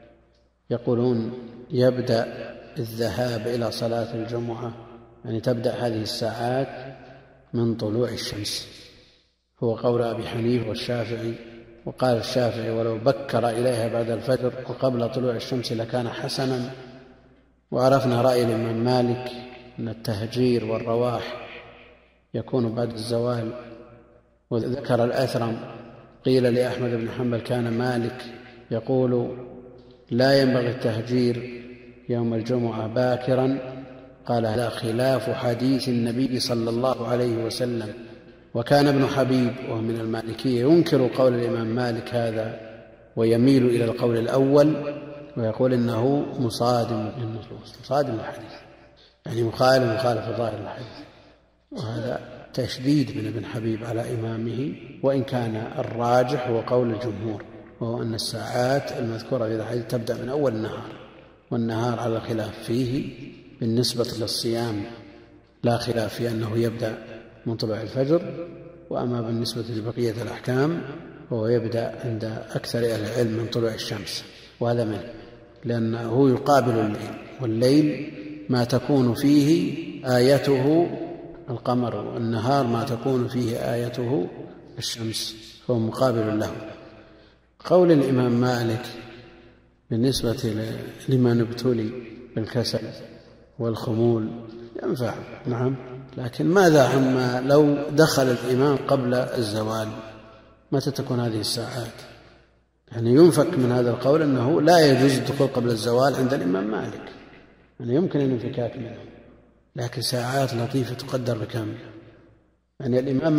يقولون يبدأ الذهاب إلى صلاة الجمعة، يعني تبدأ هذه الساعات من طلوع الشمس، هو قول أبي حنيفة والشافعي. وقال الشافعي ولو بكر إليها بعد الفجر وقبل طلوع الشمس لكان حسنا. وعرفنا رأي الإمام مالك أن التهجير والرواح يكون بعد الزوال. وذكر الأثرم قيل لأحمد بن حنبل كان مالك يقول لا ينبغي التهجير يوم الجمعة باكرا، قال هذا خلاف حديث النبي صلى الله عليه وسلم. وكان ابن حبيب وهو من المالكية ينكر قول الإمام مالك هذا ويميل إلى القول الأول، ويقول إنه مصادم للنصوص، مصادم للحديث، يعني مخالف ظاهر الحديث. وهذا تشديد من ابن حبيب على إمامه، وإن كان الراجح هو قول الجمهور، وهو أن الساعات المذكورة في الحديث تبدأ من أول النهار، والنهار على الخلاف فيه. بالنسبة للصيام لا خلاف في أنه يبدأ من طلوع الفجر، وأما بالنسبة لبقية الأحكام فهو يبدأ عند أكثر أهل العلم من طلوع الشمس، وهذا منه، لأنه يقابل الليل، والليل ما تكون فيه آيته القمر، والنهار ما تكون فيه آيته الشمس، فهو مقابل له. قول الإمام مالك بالنسبة لمن ابتلي بالكسل والخمول ينفع، نعم، لكن ماذا عما لو دخل الإمام قبل الزوال؟ متى تكون هذه الساعات؟ يعني ينفك من هذا القول أنه لا يجوز الدخول قبل الزوال عند الإمام مالك، يعني يمكن الانفكاك منه، لكن ساعات لطيفة تقدر بكم. يعني الإمام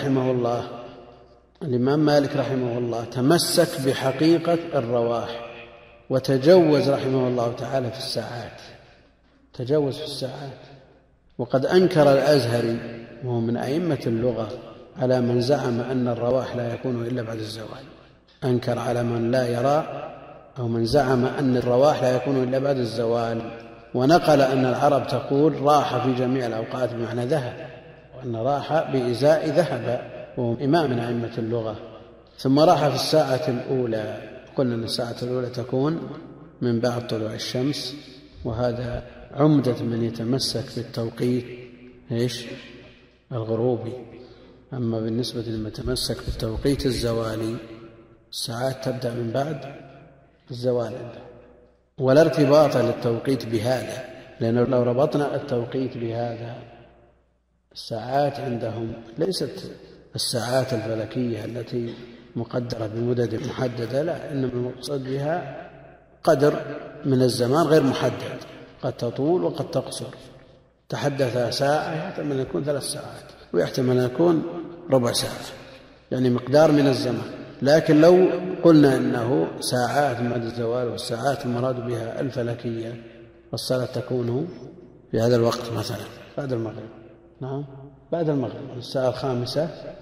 مالك رحمه الله تمسك بحقيقة الرواح، وتجوز رحمه الله تعالى في الساعات، تجوز في الساعات. وقد أنكر الأزهري وهو من أئمة اللغة على من زعم أن الرواح لا يكون إلا بعد الزوال، أنكر على من لا يرى أو من زعم أن الرواح لا يكون إلا بعد الزوال، ونقل أن العرب تقول راح في جميع الأوقات بمعنى ذهب، وأن راح بإزاء ذهب، وهو إمام من أئمة اللغة. ثم راح في الساعة الأولى، قلنا أن الساعة الأولى تكون من بعد طلوع الشمس، وهذا عمدة من يتمسك بالتوقيت الغروبي. أما بالنسبة لمن يتمسك بالتوقيت الزوالي الساعات تبدأ من بعد الزوال، ولا ارتباط للتوقيت بهذا، لأنه لو ربطنا التوقيت بهذا الساعات عندهم ليست الساعات الفلكية التي مقدرة بمدد محددة، لا، إنما المقصود بها قدر من الزمان غير محدد، قد تطول وقد تقصر. تحدث ساعة يحتمل أن يكون 3 ساعات، ويحتمل أن يكون ربع ساعة، يعني مقدار من الزمان. لكن لو قلنا إنه ساعات بعد الزوال، والساعات المراد بها الفلكية، والصلاة تكون في هذا الوقت مثلا بعد المغرب، نعم، بعد المغرب الساعة 5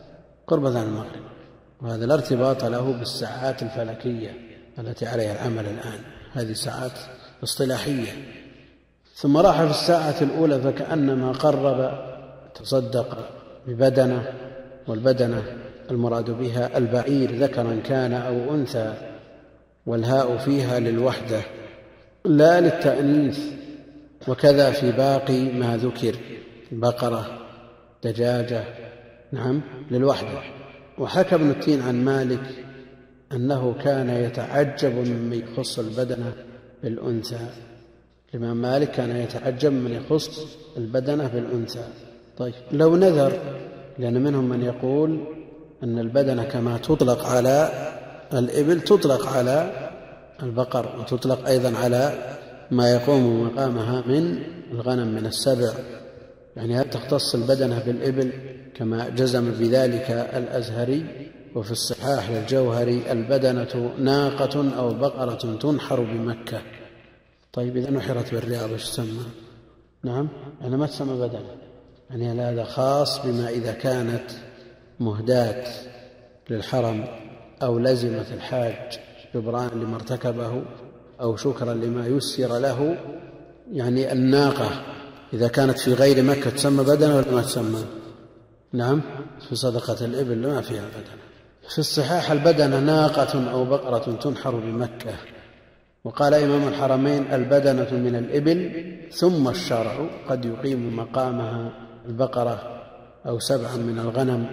قرب أذان المغرب، وهذا لا ارتباط له بالساعات الفلكية التي عليها العمل الآن، هذه ساعات اصطلاحية. ثم راح في الساعة الأولى فكأنما قرب، تصدق ببدنة، والبدنة المراد بها البعير ذكرا كان أو أنثى، والهاء فيها للوحدة لا للتأنيث. وكذا في باقي ما ذكر، بقرة، دجاجة، نعم للوحدة. وحكى ابن التين عن مالك أنه كان يتعجب ممن يخص البدنة بالأنثى. الإمام مالك كان يتعجب من يخص البدنة بالأنثى. طيب لو نذر، لأن منهم من يقول أن البدنة كما تطلق على الإبل تطلق على البقر، وتطلق أيضا على ما يقوم مقامها من الغنم من السبع، يعني هل تختص البدنة بالإبل كما جزم بذلك الأزهري؟ وفي الصحاح للجوهري البدنة ناقة أو بقرة تنحر بمكة. طيب إذا نحرت بالرياض ايش تسمى؟ نعم يعني ما تسمى بدنة، يعني هذا خاص بما إذا كانت مهداة للحرم أو لزمة الحاج جبران لما ارتكبه أو شكرا لما يسر له. يعني الناقة إذا كانت في غير مكة تسمى بدنة ولا ما تسمى؟ نعم في صدقة الإبل ما فيها بدنة. في الصحاح البدنة ناقة أو بقرة تنحر بمكة. وقال إمام الحرمين البدنة من الإبل، ثم الشرع قد يقيم مقامها البقرة أو سبعا من الغنم.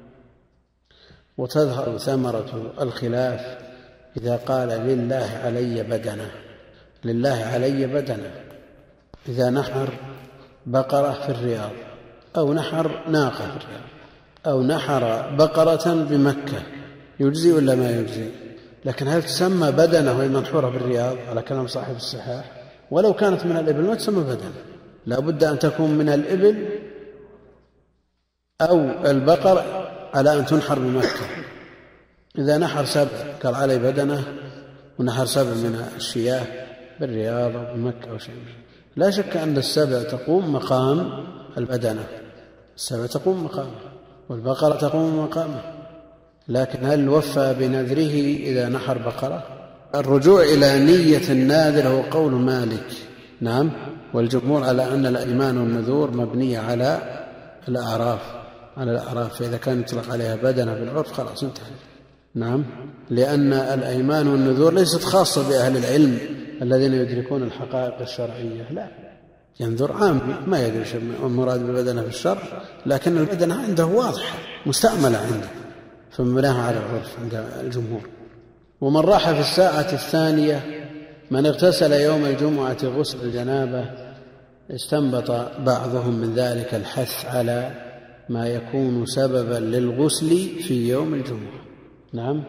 وتظهر ثمرة الخلاف إذا قال لله علي بدنة، لله علي بدنة إذا نحر بقرة في الرياض أو نحر ناقة في الرياض أو نحر بقرة بمكة، يجزي ولا ما يجزي؟ لكن هل تسمى بدنة وهي منحورة بالرياض على كلام صاحب الصحاح؟ ولو كانت من الإبل ما تسمى بدنة، لا بد أن تكون من الإبل أو البقر على أن تنحر بمكة. إذا نحر سبع قال علي بدنة، ونحر سبع من الشياه بالرياض أو بمكة أو شيء، لا شك أن السبع تقوم مقام البدنة، السبع تقوم مقامه والبقرة تقوم مقامه. لكن هل وفى بنذره إذا نحر بقرة؟ الرجوع إلى نية الناذر هو قول مالك، نعم، والجمهور على أن الأيمان والنذور مبنية على الأعراف، على الأعراف، فإذا كان يطلق عليها بدنة بالعرف خلاص انتهى. نعم، لأن الأيمان والنذور ليست خاصة بأهل العلم الذين يدركون الحقائق الشرعية، لا، ينذر عام ما يدري شيء المراد بالبدنة في الشرع، لكن البدنة عنده واضحة مستعملة عنده، فمبناها على العرف عند الجمهور. ومن راح في الساعة الثانية من اغتسل يوم الجمعة غسل الجنابة، استنبط بعضهم من ذلك الحث على ما يكون سببا للغسل في يوم الجمعة. نعم،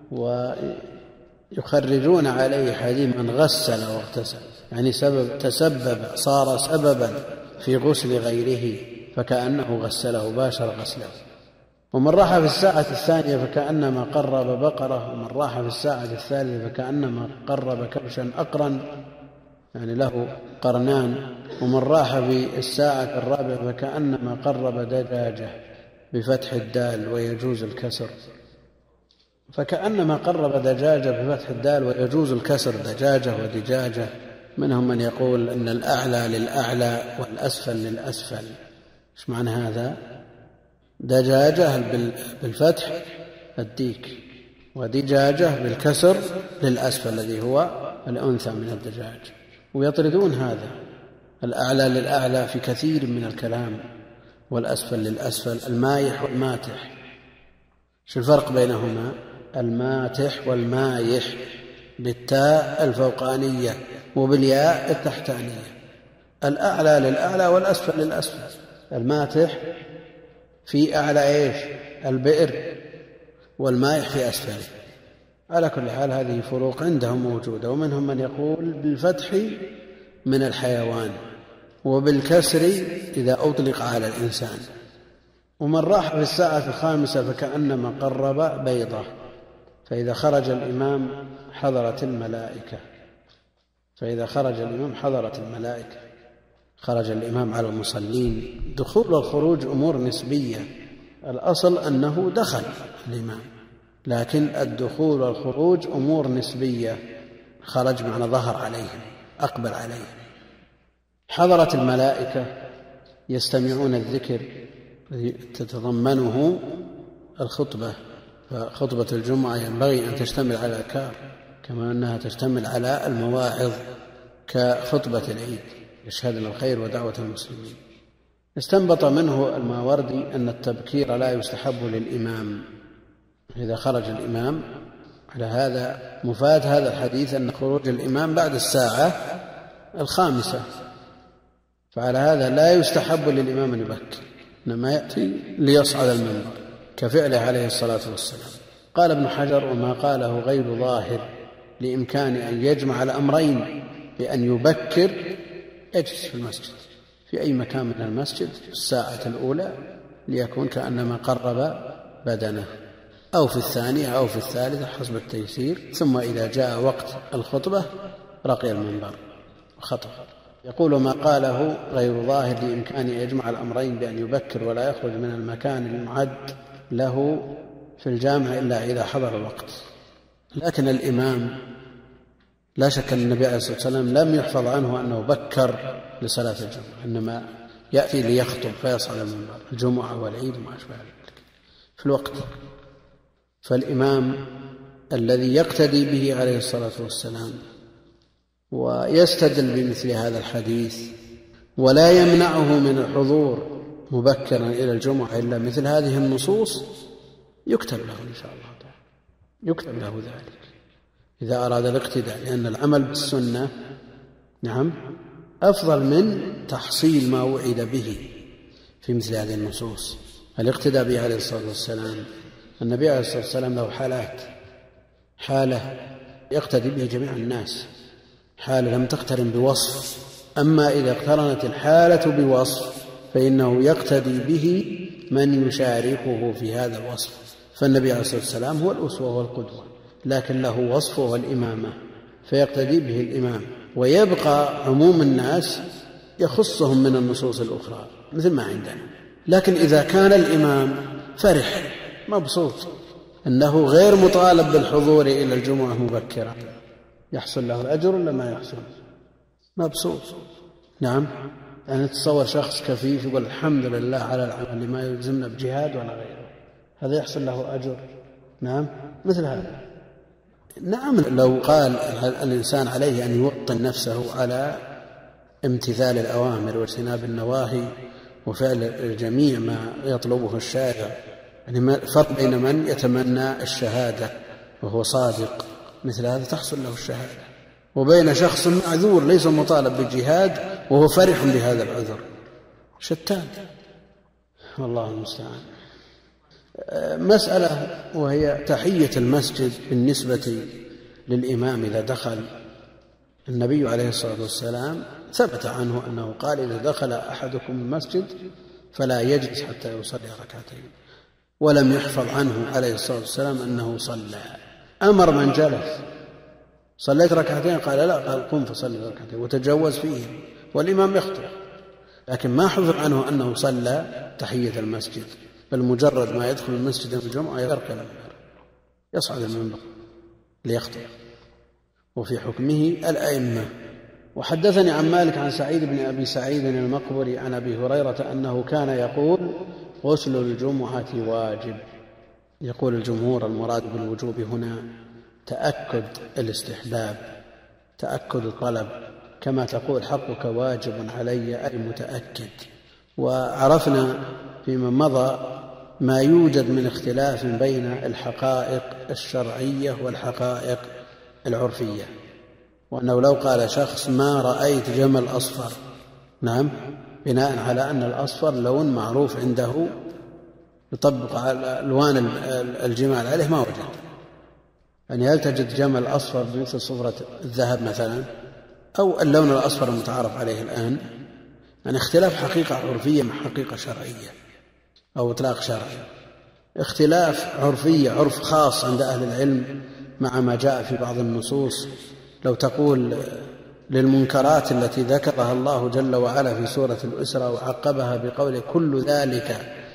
ويخرجون عليه حديث من غسل واغتسل، يعني تسبب، صار سببا في غسل غيره فكأنه غسله، باشر غسله. ومن راح في الساعة الثانية فكأنما قرب بقرة، ومن راح في الساعة الثالثة فكأنما قرب كبشا أقرا، يعني له قرنان. ومن راح في الساعة الرابعة فكأنما قرب دجاجة بفتح الدال ويجوز الكسر، فكأنما قرب دجاجة بفتح الدال ويجوز الكسر، دجاجة ودجاجة. منهم من يقول أن الأعلى للأعلى والأسفل للأسفل. إيش معنى هذا؟ دجاجة بالفتح الديك، ودجاجة بالكسر للأسفل الذي هو الأنثى من الدجاج. ويطردون هذا، الأعلى للأعلى في كثير من الكلام، والأسفل للأسفل، المايح والماتح. شو الفرق بينهما؟ الماتح والمايح بالتاء الفوقانية وبالياء التحتانية. الأعلى للأعلى والأسفل للأسفل. الماتح في أعلى إيش؟ البئر، والمايح في أسفله. على كل حال هذه فروق عندهم موجودة. ومنهم من يقول بالفتح من الحيوان، وبالكسر إذا أطلق على الإنسان. ومن راح في الساعة الخامسة فكأنما قرب بيضة، فإذا خرج الإمام حضرت الملائكة، فإذا خرج الإمام حضرت الملائكة، خرج الإمام على المصلين. دخول والخروج أمور نسبية، الأصل أنه دخل الإمام، لكن الدخول والخروج أمور نسبية، خرج معنى ظهر عليهم، أقبل عليهم. حضرت الملائكة يستمعون الذكر تتضمنه الخطبة، فخطبة الجمعة ينبغي أن تشتمل على الأذكار كما أنها تشتمل على المواعظ كخطبة العيد، يشهدنا الخير ودعوة المسلمين. استنبط منه الماوردي أن التبكير لا يستحب للإمام إذا خرج الإمام. على هذا مفاد هذا الحديث أن خروج الإمام بعد الساعة 5، فعلى هذا لا يستحب للإمام أن يبكر، إنما يأتي ليصعد المنبر كفعله عليه الصلاة والسلام. قال ابن حجر: وما قاله غير ظاهر لإمكان أن يجمع الأمرين بأن يبكر يجلس في المسجد في أي مكان من المسجد في الساعة الأولى ليكون كأنما قرب بدنه، أو في الثانية أو في الثالثة حسب التيسير، ثم إذا جاء وقت الخطبة رقي المنبر وخطب. يقول: ما قاله غير ظاهر لإمكان أن يجمع الأمرين بأن يبكر ولا يخرج من المكان المعد له في الجامع إلا إذا حضر الوقت. لكن الإمام لا شك أن النبي عليه الصلاة والسلام لم يحفظ عنه أنه بكر لصلاة الجمعة، إنما يأتي ليخطب فيصعد المنبر الجمعة والعيد وما أشبه ذلك في الوقت. فالإمام الذي يقتدي به عليه الصلاة والسلام ويستدل بمثل هذا الحديث ولا يمنعه من الحضور مبكرا إلى الجمعة إلا مثل هذه النصوص يكتب له إن شاء الله تعالى، يكتب له ذلك إذا أراد الاقتداء، لأن العمل بالسنة أفضل من تحصيل ما وعد به في مثل هذه النصوص. الاقتداء به عليه الصلاة والسلام، النبي عليه الصلاة والسلام له حالات، حالة يقتدي به جميع الناس، حالة لم تقترن بوصف، أما إذا اقترنت الحالة بوصف فإنه يقتدي به من يشاركه في هذا الوصف. فالنبي عليه الصلاة والسلام هو الأسوة والقدوة، لكن له وصفه والإمامة فيقتدي به الإمام، ويبقى عموم الناس يخصهم من النصوص الأخرى مثل ما عندنا. لكن إذا كان الإمام فرح مبسوط أنه غير مطالب بالحضور إلى الجمعة مبكرا، يحصل له الأجر ولا ما يحصل؟ مبسوط. نعم، يعني تصور شخص كفيف يقول الحمد لله على العمل ما يلزمنا بجهاد ولا غيره، هذا يحصل له أجر. نعم، مثل هذا. نعم، لو قال الإنسان عليه أن يوطن نفسه على امتثال الأوامر واجتناب النواهي وفعل الجميع ما يطلبه الشارع، يعني فرق بين من يتمنى الشهادة وهو صادق مثل هذا تحصل له الشهادة، وبين شخص معذور ليس مطالب بالجهاد وهو فرح بهذا العذر، شتان، والله المستعان. مسألة وهي تحية المسجد بالنسبة للإمام إذا دخل. النبي عليه الصلاة والسلام ثبت عنه أنه قال: إذا دخل أحدكم المسجد فلا يجلس حتى يصلي ركعتين. ولم يحفظ عنه عليه الصلاة والسلام أنه صلى، أمر من جلس: صليت ركعتين؟ قال لا، قال قم فصلي ركعتين، وتجوز فيه والإمام يخطئ. لكن ما حفظ عنه أنه صلى تحية المسجد، بل مجرد ما يدخل المسجد في الجمعة يركع المنبر يصعد المنبر ليخطئ، وفي حكمه الأئمة. وحدثني عن مالك عن سعيد بن أبي سعيد المقبري عن أبي هريرة أنه كان يقول: غسل الجمعة واجب. يقول الجمهور المراد بالوجوب هنا تأكد الاستحباب، تأكد الطلب، كما تقول حقك واجب علي أي متأكد. وعرفنا فيما مضى ما يوجد من اختلاف بين الحقائق الشرعية والحقائق العرفية، وأنه لو قال شخص ما رأيت جمل أصفر، نعم، بناء على أن الأصفر لون معروف عنده يطبق على ألوان الجمال عليه، ما وجد. يعني هل تجد جمل أصفر مثل صفرة الذهب مثلا، أو اللون الأصفر المتعارف عليه الآن؟ يعني اختلاف حقيقة عرفية مع حقيقة شرعية أو إطلاق شرعي، اختلاف عرفية، عرف خاص عند أهل العلم مع ما جاء في بعض النصوص. لو تقول للمنكرات التي ذكرها الله جل وعلا في سورة الإسراء وعقبها بقوله: كل ذلك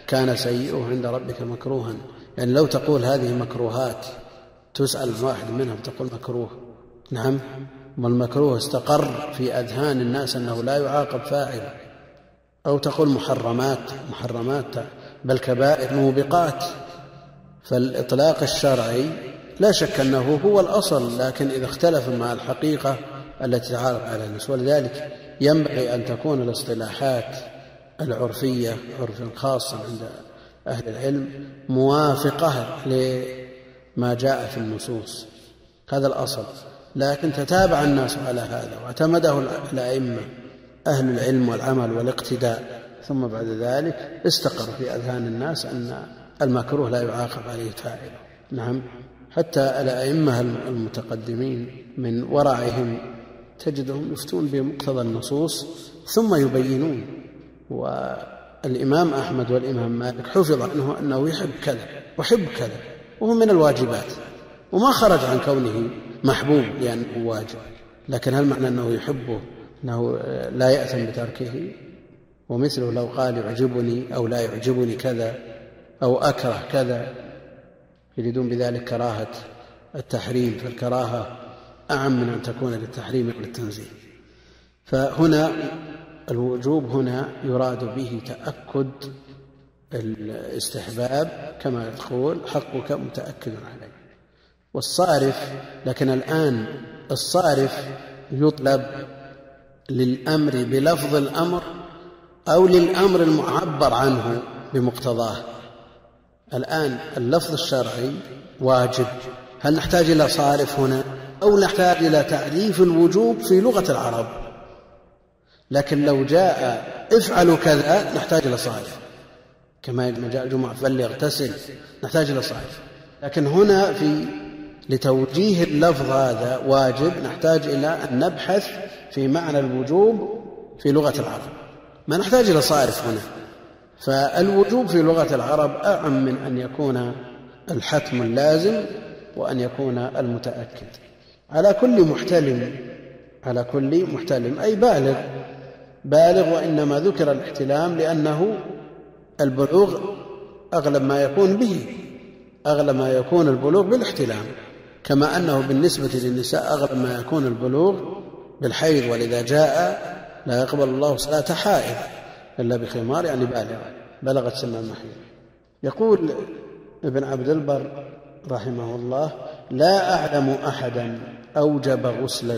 كان سيئه عند ربك مكروها. يعني لو تقول هذه مكروهات تسأل واحد منهم تقول مكروه، نعم، والمكروه استقر في أذهان الناس أنه لا يعاقب فاعله. أو تقول محرمات بل كبائر موبقات. فالإطلاق الشرعي لا شك أنه هو الأصل، لكن إذا اختلف مع الحقيقة التي تعارف على الناس. ولذلك ينبغي أن تكون الاصطلاحات العرفية عرفا خاصا عند أهل العلم موافقة لما جاء في النصوص، هذا الأصل. لكن تتابع الناس على هذا واعتمده الأئمة أهل العلم والعمل والاقتداء، ثم بعد ذلك استقر في أذهان الناس أن المكروه لا يعاقب عليه فاعله. نعم، حتى الأئمة المتقدمين من ورعهم تجدهم يفتون بمقتضى النصوص ثم يبينون. والإمام أحمد والإمام مالك حفظ عنه أنه يحب كذا ويحب كذا وهو من الواجبات، وما خرج عن كونه محبوب لأنه واجب. لكن هل معنى أنه يحبه أنه لا يأثم بتركه؟ ومثله لو قال يعجبني أو لا يعجبني كذا أو أكره كذا، يريدون بذلك كراهة التحريم، فالكراهة أعم من أن تكون للتحريم وللتنزيه. فهنا الوجوب هنا يراد به تأكد الاستحباب، كما يقول حقك متأكد عليه. والصارف، لكن الآن الصارف يطلب للأمر بلفظ الأمر أو للأمر المعبر عنه بمقتضاه. الآن اللفظ الشرعي واجب، هل نحتاج إلى صارف هنا أو نحتاج إلى تعريف الوجوب في لغة العرب؟ لكن لو جاء افعلوا كذا نحتاج إلى صارف، كما جاء الجمعة فليغتسل نحتاج إلى صارف. لكن هنا لتوجيه اللفظ هذا واجب نحتاج إلى أن نبحث في معنى الوجوب في لغة العرب، ما نحتاج إلى صارف هنا. فالوجوب في لغة العرب أعم من أن يكون الحتم اللازم وأن يكون المتأكد. على كل محتلم أي بالغ، وإنما ذكر الاحتلام لأنه البلوغ أغلب ما يكون البلوغ بالاحتلام، كما أنه بالنسبة للنساء أغلب ما يكون البلوغ بالحيض. ولذا جاء لا يقبل الله صلاة حائض إلا بخمار، يعني بلغت سن المحيض. يقول ابن عبد البر رحمه الله: لا أعلم أحدا أوجب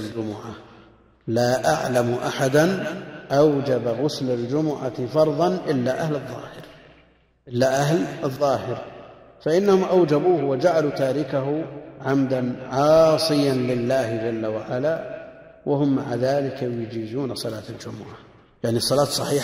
غسل الجمعة فرضا إلا أهل الظاهر، فإنهم أوجبوه وجعلوا تاركه عمدا عاصيا لله جل وعلا، وهم مع ذلك يجيزون صلاة الجمعة. يعني الصلاة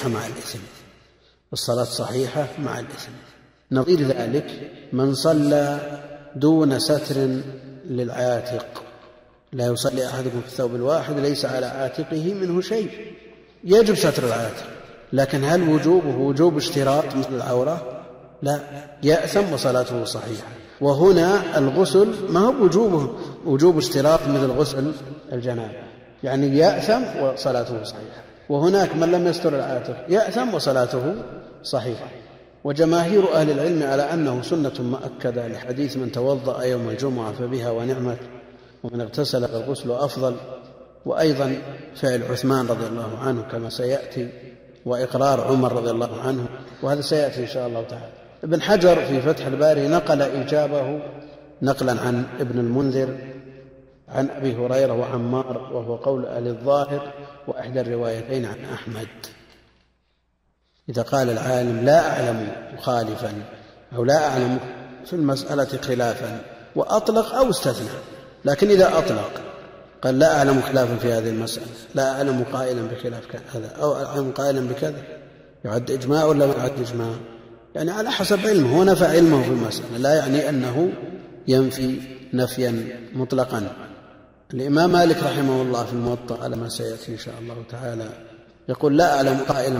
صحيحة مع الإثم. نظير ذلك من صلى دون ستر للعاتق، لا يصلي أحدكم في الثوب الواحد ليس على عاتقه منه شيء، يجب ستر العاتق، لكن هل وجوبه وجوب اشتراط مثل العورة؟ لا، يأثم وصلاته صحيحة. وهنا الغسل ما هو وجوب اشتراط مثل غسل الجنابة، يعني يأثم وصلاته صحيحة. وهناك من لم يستر العاتق يأثم وصلاته صحيحة. وجماهير أهل العلم على أنه سنة مؤكدة لحديث من توضأ يوم الجمعة فبها ونعمت، ومن اغتسل فالغسل أفضل. وأيضا فعل عثمان رضي الله عنه كما سيأتي، وإقرار عمر رضي الله عنه، وهذا سيأتي إن شاء الله تعالى. ابن حجر في فتح الباري نقل إيجابه نقلا عن ابن المنذر عن أبي هريرة وعمار، وهو قول أهل الظاهر وإحدى الروايتين عن أحمد. إذا قال العالم لا أعلم مخالفا أو لا أعلم في المسألة خلافا وأطلق أو استثنى، لكن إذا أطلق قال لا أعلم خلافا في هذه المسألة، لا أعلم قائلا بخلاف كذا أو أعلم قائلا بكذا، يعد إجماع ولا ما يعد إجماع؟ يعني على حسب علمه، هو نفى علمه في المسألة، لا يعني أنه ينفي نفيا مطلقا. الإمام مالك رحمه الله في الموطأ على ما سيأتي إن شاء الله تعالى يقول لا أعلم قائلا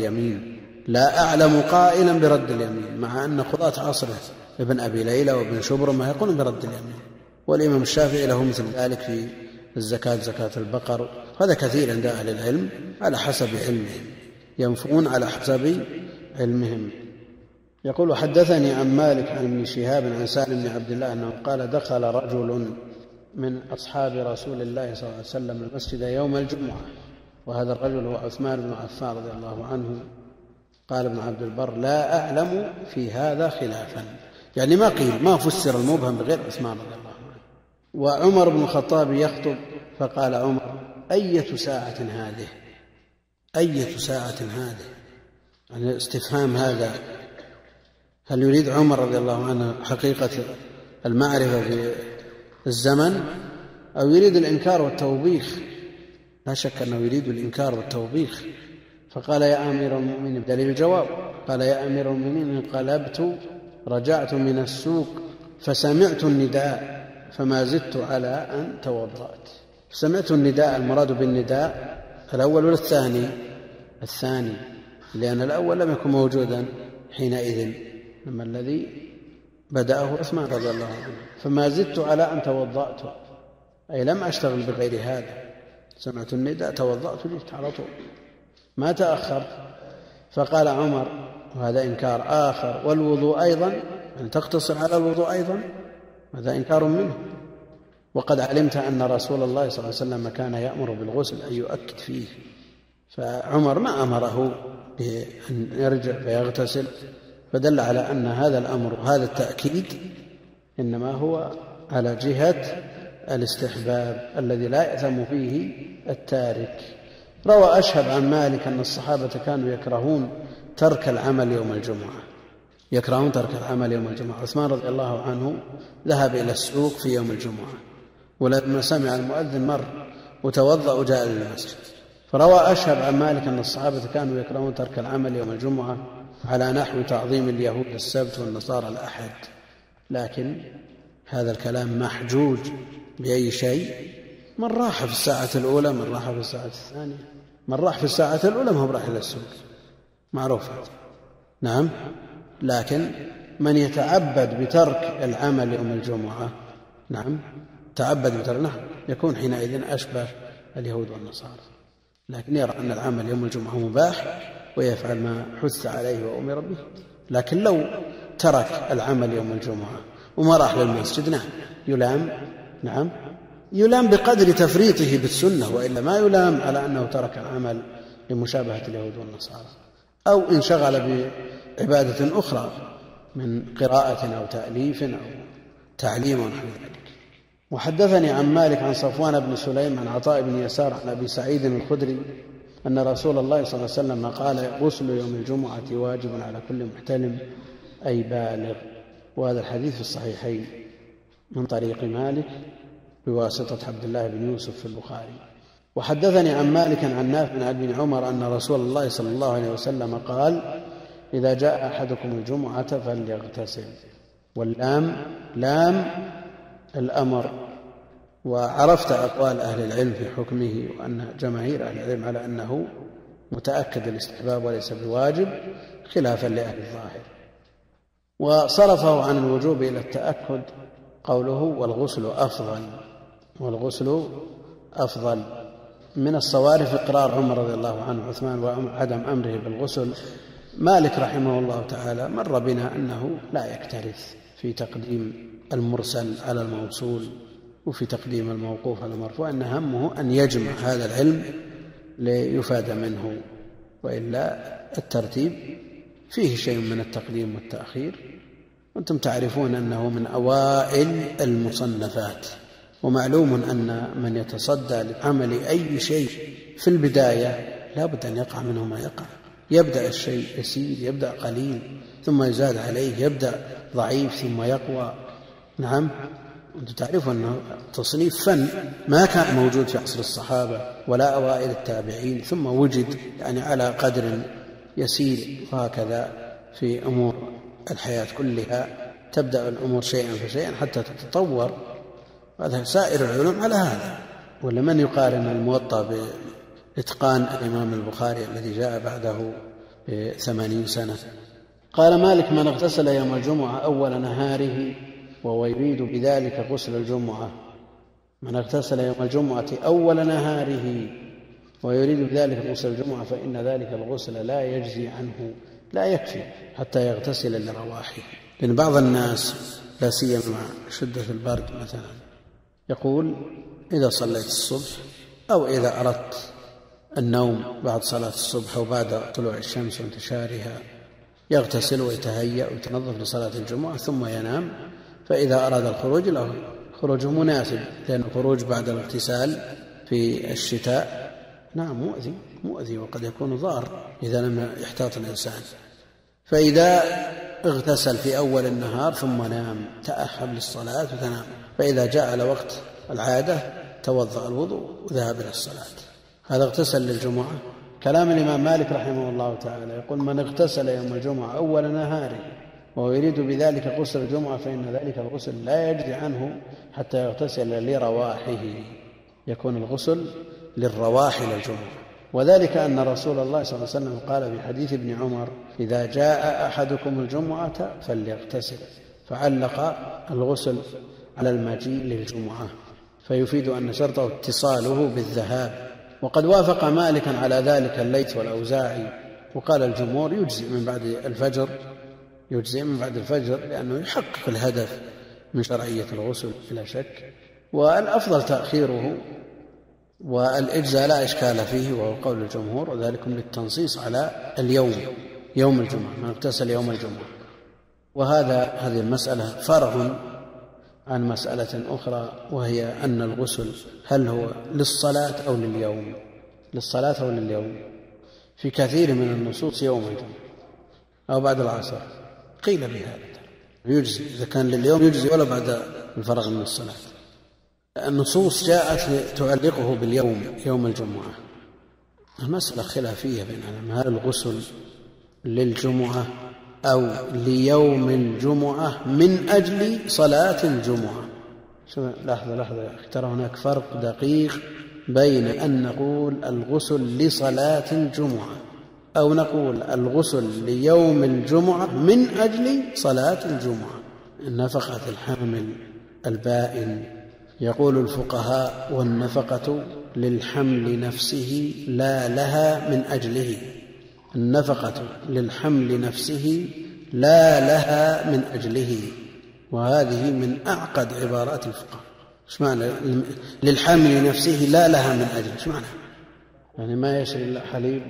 برد اليمين، مع أن قضاة عصره ابن أبي ليلى وابن شبرمة يقولون برد اليمين. والإمام الشافعي له مثل ذلك في الزكاة، زكاة البقر. هذا كثير عند أهل العلم على حسب علمهم، ينفون على حسب علمهم. يقول: حدثني عن مالك عن ابن شهاب عن سالم بن عبد الله أنه قال: دخل رجل من أصحاب رسول الله صلى الله عليه وسلم المسجد يوم الجمعة، وهذا الرجل هو عثمان بن عفان رضي الله عنه. قال ابن عبد البر: لا أعلم في هذا خلافا، يعني ما قيل، ما فسر المبهم بغير عثمان رضي الله عنه. وعمر بن الخطاب يخطب فقال عمر: أية ساعة هذه؟ أية ساعة هذه؟ يعني استفهام هذا، هل يريد عمر رضي الله عنه حقيقة المعرفة في الزمن أو يريد الإنكار والتوبيخ؟ لا شك أنه يريد الإنكار والتوبيخ. فقال: يا أمير المؤمنين، بدليل الجواب، قال: يا أمير المؤمنين، انقلبت رجعت من السوق فسمعت النداء فما زدت على أن توضأت. سمعت النداء، المراد بالنداء الأول ولا الثاني؟ الثاني، لأن الأول لم يكن موجودا حينئذ لما الذي بدأه عثمان رضي الله عنه. فما زدت على أن توضأت، أي لم أشتغل بغير هذا، سمعت النداء توضأت جئت على طول ما تأخر. فقال عمر، وهذا إنكار آخر: والوضوء أيضا، أن تقتصر على الوضوء أيضا، هذا إنكار منه. وقد علمت أن رسول الله صلى الله عليه وسلم كان يأمر بالغسل، أن يؤكد فيه. فعمر ما أمره بأن يرجع فيغتسل، فدل على أن هذا الأمر وهذا التأكيد إنما هو على جهة الاستحباب الذي لا يأثم فيه التارك. روى أشهب عن مالك أن الصحابة كانوا يكرهون ترك العمل يوم الجمعة، يكرهون ترك العمل يوم الجمعة. عثمان رضي الله عنه ذهب إلى السوق في يوم الجمعة، ولما سمع المؤذن مر وتوضأ وجاء للمسجد. فروى أشهب عن مالك أن الصحابة كانوا يكرهون ترك العمل يوم الجمعة على نحو تعظيم اليهود السبت والنصارى الأحد. لكن هذا الكلام محجوج بأي شيء؟ من راح في الساعة الأولى، من راح في الساعة الثانية، من راح في الساعة الأولى ما هو راح إلى السوق، معروف. نعم، لكن من يتعبد بترك العمل يوم الجمعة، نعم، تعبد بترك، نعم، يكون حينئذ أشبه اليهود والنصارى. لكن يرى أن العمل يوم الجمعة مباح ويفعل ما حث عليه وأمر به. لكن لو ترك العمل يوم الجمعة وما راح للمسجد، نعم يلام، نعم يلام بقدر تفريطه بالسنة، وإلا ما يلام على أنه ترك العمل لمشابهة اليهود والنصارى، أو انشغل بعبادة أخرى من قراءة أو تأليف أو تعليم ونحو ذلك. وحدثني عن مالك عن صفوان بن سليم عن عطاء بن يسار عن أبي سعيد الخدري أن رسول الله صلى الله عليه وسلم قال: غسل يوم الجمعة واجب على كل محتلم أي بالغ. وهذا الحديث في الصحيحين من طريق مالك بواسطة عبد الله بن يوسف في البخاري. وحدثني عن مالك عن نافع عن ابن عمر أن رسول الله صلى الله عليه وسلم قال: إذا جاء أحدكم الجمعة فليغتسل. واللام لام الأمر. وعرفت أقوال أهل العلم في حكمه، وأن جماهير أهل العلم على أنه متأكد الاستحباب وليس بواجب، خلافا لأهل الظاهر. وصرفه عن الوجوب إلى التأكد قوله: والغسل أفضل. والغسل أفضل. من الصوارف إقرار عمر رضي الله عنه عثمان وعدم أمره بالغسل. مالك رحمه الله تعالى مر بنا أنه لا يكترث في تقديم المرسل على الموصول وفي تقديم الموقوف على المرفوع، إن همه أن يجمع هذا العلم ليفاد منه، وإلا الترتيب فيه شيء من التقديم والتأخير. وأنتم تعرفون أنه من أوائل المصنفات، ومعلوم أن من يتصدى لعمل أي شيء في البداية لا بد أن يقع منه ما يقع. يبدأ الشيء يسير، يبدأ قليل ثم يزاد عليه، يبدأ ضعيف ثم يقوى. نعم، أنتم تعرفون أنه تصنيف فن ما كان موجود في عصر الصحابة ولا أوائل التابعين، ثم وجد يعني على قدر يسير. وهكذا في أمور الحياة كلها تبدأ الأمور شيئا فشيئا حتى تتطور. هذا سائر العلوم على هذا. ولمن يقارن الموطأ بإتقان الإمام البخاري الذي جاء بعده ب80 سنة؟ قال مالك: من اغتسل يوم الجمعة أول نهاره وهو يريد بذلك غسل الجمعة. من اغتسل يوم الجمعة أول نهاره ويريد بذلك غسل الجمعة فإن ذلك الغسل لا يجزي عنه لا يكفي حتى يغتسل لرواحه. لأن بعض الناس لا سيما مع شدة البرد مثلا يقول إذا صليت الصبح أو إذا أردت النوم بعد صلاة الصبح أو بعد طلوع الشمس وانتشارها يغتسل ويتهيأ ويتنظف لصلاة الجمعة ثم ينام. فإذا أراد الخروج له خروجه مناسب، لأن الخروج بعد الاغتسال في الشتاء نعم مؤذي وقد يكون ضار إذا لم يحتاط الإنسان. فإذا اغتسل في أول النهار ثم نام تأهب للصلاة وتنام، فإذا جاء على وقت العادة توضأ الوضوء وذهب إلى الصلاة. هذا اغتسل للجمعة. كلام الإمام مالك رحمه الله تعالى يقول من اغتسل يوم الجمعة أول نهاره وهو يريد بذلك غسل الجمعة فإن ذلك الغسل لا يجزي عنه حتى يغتسل لرواحه، يكون الغسل للرواح للجمعة. وذلك أن رسول الله صلى الله عليه وسلم قال في حديث ابن عمر إذا جاء أحدكم الجمعة فليغتسل، فعلق الغسل على المجيء للجمعة، فيفيد أن شرطه اتصاله بالذهاب. وقد وافق مالكا على ذلك الليث والأوزاعي، وقال الجمهور يجزئ من بعد الفجر لأنه يحقق الهدف من شرعية الغسل بلا شك، والأفضل تأخيره، والإجزاء لا إشكال فيه وهو قول الجمهور، وذلك للتنصيص على يوم الجمعة من اغتسل يوم الجمعة. هذه المسألة فرع عن مسألة أخرى، وهي أن الغسل هل هو للصلاة أو لليوم. في كثير من النصوص يوم الجمعة أو بعد العصر قيل بهذا يجزي، إذا كان لليوم يجزي ولا بعد الفرغ من الصلاة. النصوص جاءت تعلقه باليوم يوم الجمعة. المسألة خلافية بين العلماء هل الغسل للجمعة أو ليوم الجمعة من أجل صلاة الجمعة. لحظة يا أخي، ترى هناك فرق دقيق بين أن نقول الغسل لصلاة الجمعة أو نقول الغسل ليوم الجمعة من أجل صلاة الجمعة. النفقة الحامل البائن، يقول الفقهاء والنفقة للحمل نفسه لا لها من أجله. النفقة للحمل نفسه لا لها من أجله، وهذه من أعقد عبارات الفقهاء. ايش معنى للحمل نفسه لا لها من أجله؟ ايش معنى؟ يعني ما يشري الحليب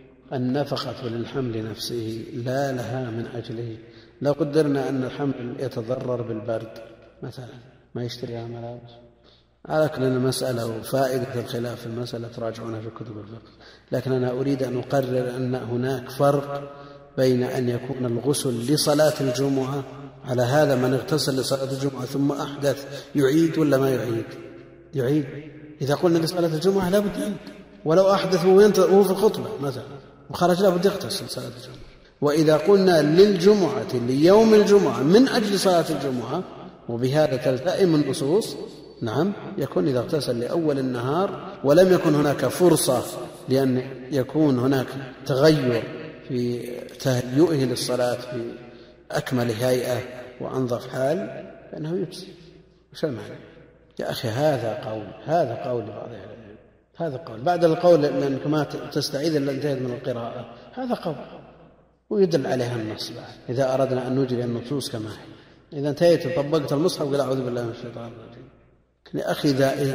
النفقة للحمل نفسه لا لها من أجله. لو قدرنا أن الحمل يتضرر بالبرد مثلا ما يشتريها ملابس، على كل المسألة وفائدة الخلاف في المسألة تراجعونها في كتب الفقه. لكن أنا أريد أن أقرر أن هناك فرق بين أن يكون الغسل لصلاة الجمعة، على هذا من اغتسل لصلاة الجمعة ثم أحدث يعيد ولا ما يعيد. إذا قلنا لصلاة الجمعة لا بد يعيد، ولو أحدث وهو في الخطبة مثلا وخرج لا بد يغتسل صلاة الجمعة. وإذا قلنا للجمعة ليوم الجمعة من أجل صلاة الجمعة، وبهذا تلتئم النصوص، نعم يكون إذا اغتسل لأول النهار ولم يكن هناك فرصة لأن يكون هناك تغير في تهيئه للصلاة في أكمل هيئة وأنظف حال، فإنه يجزي. وش المعنى يا أخي؟ هذا قول لبعض أهل العلم، هذا قول. بعد القول لأنك ما تستعيذ إلا انتهت من القراءة، هذا قول ويدل عليها النص. إذا أردنا أن نجري النصوص كما هي، إذا انتهيت وطبقت المصحف قل أعوذ بالله من الشيطان الرجيم. يا أخي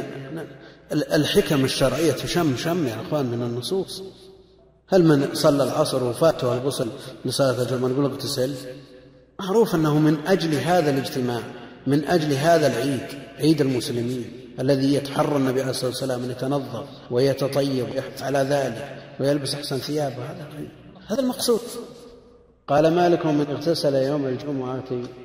الحكم الشرعية شم يا أخوان من النصوص. هل من صلى العصر وفاته الغسل لصلاة الجمعة نقول اغتسل؟ معروف أنه من أجل هذا الاجتماع، من أجل هذا العيد، عيد المسلمين الذي يتحرى النبي عليه الصلاة والسلام أن يتنظف ويتطيب ويحث على ذلك ويلبس أحسن ثيابه، هذا المقصود. قال مالك من اغتسل يوم الجمعة،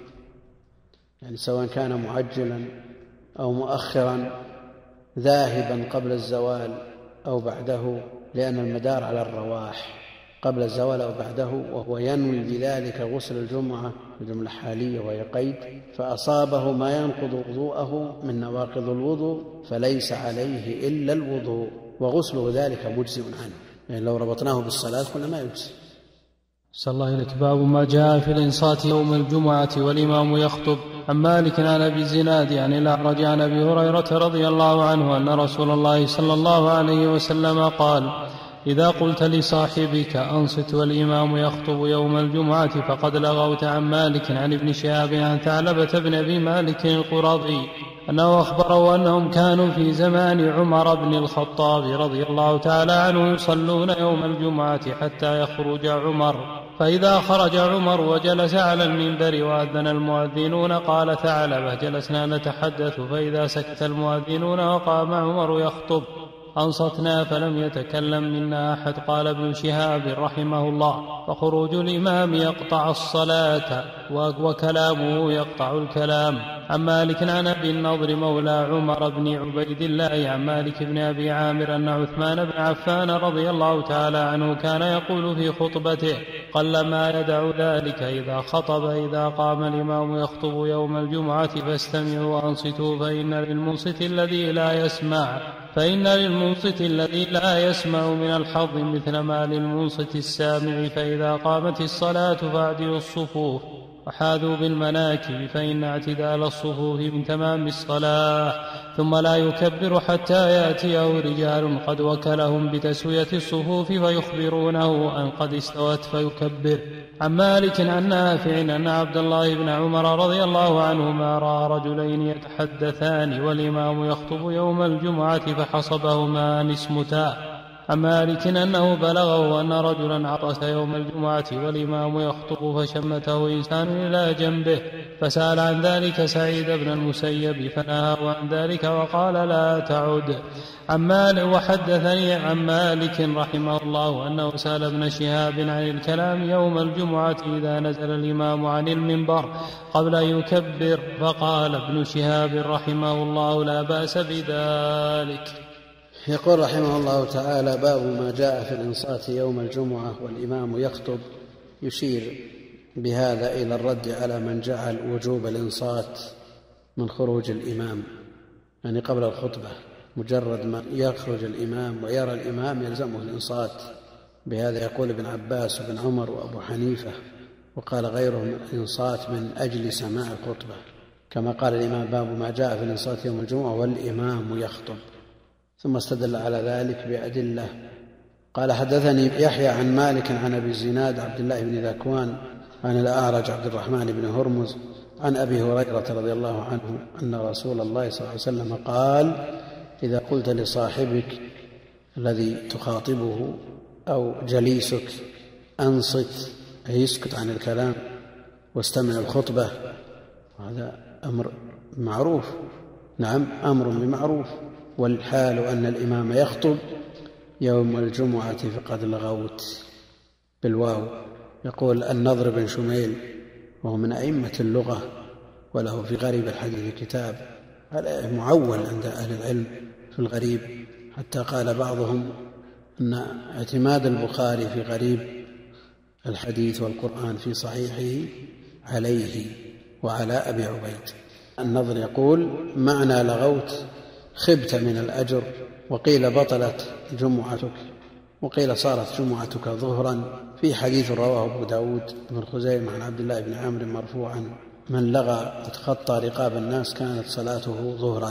يعني سواء كان معجلا أو مؤخرا، ذاهبا قبل الزوال أو بعده، لأن المدار على الرواح قبل الزوال أو بعده، وهو ينوي بذلك غسل الجمعة بجملة حالية وهي قيد، فأصابه ما ينقض وضوءه من نواقض الوضوء فليس عليه إلا الوضوء، وغسله ذلك مجزئ عنه. يعني لو ربطناه بالصلاة قلنا ما يجزي. صلى الله عليك. باب ما جاء في الإنصات يوم الجمعة والإمام يخطب. عن مالك عن أبي الزناد عن الأعرج عن أبي هريرة رضي الله عنه أن رسول الله صلى الله عليه وسلم قال: إذا قلت لصاحبك أنصت والإمام يخطب يوم الجمعة فقد لغوت. عن مالك عن ابن شهاب عن ثعلبة بن أبي مالك القرظي أنه أخبره أنهم كانوا في زمان عمر بن الخطاب رضي الله تعالى عنه يصلون يوم الجمعة حتى يخرج عمر، فإذا خرج عمر وجلس على المنبر وأذن المؤذنون قال ثعلبة جلسنا نتحدث، فإذا سكت المؤذنون وقام عمر يخطب أنصتنا فلم يتكلم منا أحد. قال ابن شهاب رحمه الله: فخروج الإمام يقطع الصلاة وكلامه يقطع الكلام. عن مالك عن أبي النضر مولى عمر بن عبيد الله عن مالك بن أبي عامر أن عثمان بن عفان رضي الله تعالى عنه كان يقول في خطبته: قلما يدع ذلك إذا خطب: إذا قام الإمام يخطب يوم الجمعة فاستمعوا وأنصتوا فإن للمنصت الذي لا يسمع من الحظ مثل ما للمنصت السامع. فإذا قامت الصلاة فاعدلوا الصفوف وحاذوا بالمناكب فإن اعتدال الصفوف من تمام الصلاة. ثم لا يكبر حتى يأتيه رجال قد وكلهم بتسوية الصفوف فيخبرونه أن قد استوت فيكبر. عن مالك عن نافع أن عبد الله بن عمر رضي الله عنهما رأى رجلين يتحدثان والإمام يخطب يوم الجمعة فحصبهما أن اسمتا. عن مالك أنه بلغه أن رجلا عطس يوم الجمعة والإمام يخطب فشمته إنسان إلى جنبه فسأل عن ذلك سعيد بن المسيب فنهاه عن ذلك وقال: لا تعد. وحدثني عن مالك رحمه الله أنه سأل ابن شهاب عن الكلام يوم الجمعة إذا نزل الإمام عن المنبر قبل أن يكبر، فقال ابن شهاب رحمه الله: لا بأس بذلك. يقول رحمه الله تعالى: باب ما جاء في الإنصات يوم الجمعة والإمام يخطب. يشير بهذا إلى الرد على من جعل وجوب الإنصات من خروج الإمام، يعني قبل الخطبة مجرد ما يخرج الإمام ويرى الإمام يلزمه الإنصات. بهذا يقول ابن عباس وابن عمر وأبو حنيفة، وقال غيرهم الإنصات من أجل سماع الخطبة، كما قال الإمام: باب ما جاء في الإنصات يوم الجمعة والإمام يخطب. ثم استدل على ذلك بأدلة. قال: حدثني يحيى عن مالك عن أبي الزناد عبد الله بن ذكوان عن الأعرج عبد الرحمن بن هرمز عن أبي هريرة رضي الله عنه أن رسول الله صلى الله عليه وسلم قال: إذا قلت لصاحبك الذي تخاطبه أو جليسك أنصت، أي يسكت عن الكلام واستمع الخطبة، هذا أمر معروف. نعم، أمر بمعروف. والحال أن الإمام يخطب يوم الجمعة فقد لغوت بالواو. يقول النضر بن شميل وهو من أئمة اللغة وله في غريب الحديث كتاب معول عند أهل العلم في الغريب، حتى قال بعضهم أن اعتماد البخاري في غريب الحديث والقرآن في صحيحه عليه وعلى أبي عبيد. النضر يقول: معنى لغوت خبت من الأجر، وقيل بطلت جمعتك، وقيل صارت جمعتك ظهرا. في حديث رواه أبو داود بن خزيمة عن عبد الله بن عمرو مرفوعا: من لغى وتخطى رقاب الناس كانت صلاته ظهرا.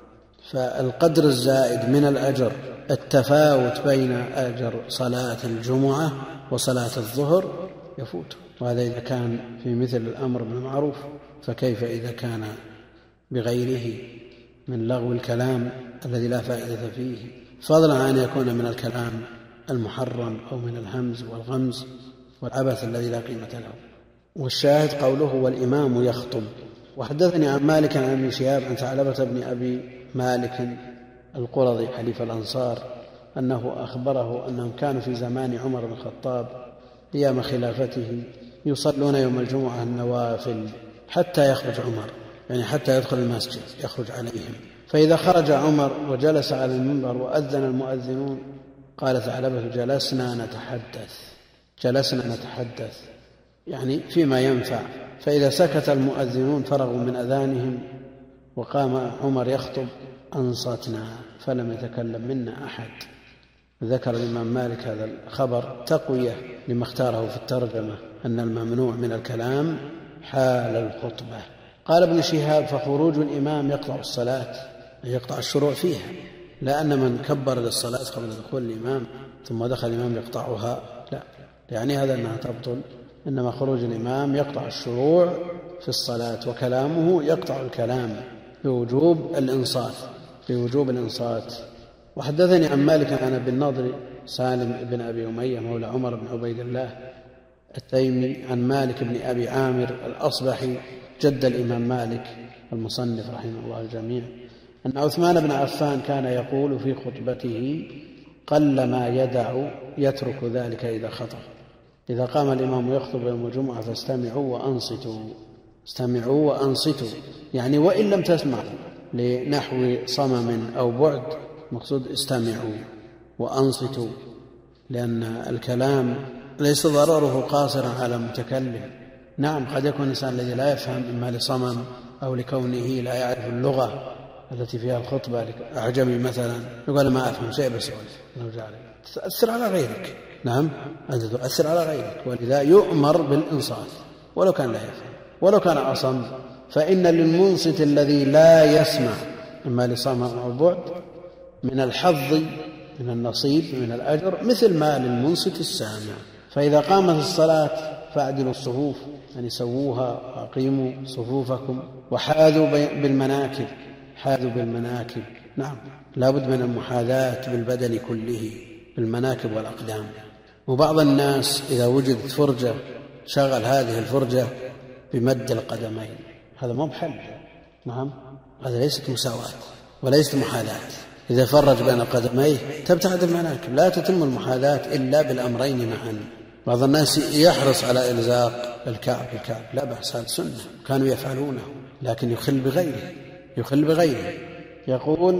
فالقدر الزائد من الأجر التفاوت بين أجر صلاة الجمعة وصلاة الظهر يفوت، وهذا إذا كان في مثل الأمر بالمعروف، فكيف إذا كان بغيره من لغو الكلام الذي لا فائدة فيه، فضلا عن أن يكون من الكلام المحرم أو من الهمز والغمز والعبث الذي لا قيمة له. والشاهد قوله: والإمام يخطب. وحدثني عن مالك عن ابن شهاب عن ثعلبة بن أبي مالك القرظي حليف الأنصار أنه أخبره أنهم كانوا في زمان عمر بن الخطاب أيام خلافته يصلون يوم الجمعة النوافل حتى يخرج عمر، يعني حتى يدخل المسجد يخرج عليهم. فإذا خرج عمر وجلس على المنبر وأذن المؤذنون قال ثعلبة: جلسنا نتحدث يعني فيما ينفع. فإذا سكت المؤذنون فرغوا من أذانهم وقام عمر يخطب أنصتنا فلم يتكلم منا أحد. ذكر الإمام مالك هذا الخبر تقوية لما اختاره في الترجمة أن الممنوع من الكلام حال الخطبة. قال ابن شهاب: فخروج الإمام يقطع الصلاة، يقطع الشروع فيها، لأن من كبر للصلاة قبل دخول الإمام ثم دخل الإمام يقطعها، لا، يعني هذا أنها تبطل، إنما خروج الإمام يقطع الشروع في الصلاة، وكلامه يقطع الكلام بوجوب الإنصات. وحدثني عن مالك عن أبي النضر سالم بن أبي أمية مولى عمر بن عبيد الله التيمي عن مالك بن أبي عامر الأصبحي جد الإمام مالك المصنف رحمه الله الجميع أن عثمان بن عفان كان يقول في خطبته: قل ما يترك ذلك إذا خطب. إذا قام الإمام يخطب يوم الجمعة فاستمعوا وأنصتوا، يعني وإن لم تسمعوا لنحو صمم أو بعد، مقصود استمعوا وأنصتوا، لأن الكلام ليس ضرره قاصرا على المتكلم. نعم، قد يكون الإنسان الذي لا يفهم إما لصمم أو لكونه لا يعرف اللغة التي فيها الخطبة، أعجمي مثلا، يقول ما أفهم شيء بس تؤثر على غيرك. نعم، أنت تؤثر على غيرك، ولذا يؤمر بالإنصات ولو كان لا يفهم، ولو كان أصم، فإن للمنصت الذي لا يسمع إما لصمم أو بعد من الحظ، من النصيب، من الأجر مثل ما للمنصت السامع. فإذا قامت الصلاة فاعدلوا الصفوف، يعني سووها وأقيموا صفوفكم، وحاذوا بالمناكب. نعم، لا بد من المحاذاة بالبدن كله، بالمناكب والأقدام. وبعض الناس إذا وجدت فرجة شغل هذه الفرجة بمد القدمين، هذا مو بحل. نعم، هذا ليست مساواة وليست محاذاة. إذا فرج بين قدميه تبتعد المناكب، لا تتم المحاذاة إلا بالأمرين معا. بعض الناس يحرص على إلزاق الكعب، لا بأس، هذا سنة كانوا يفعلونه، لكن يخل بغيره. يقول: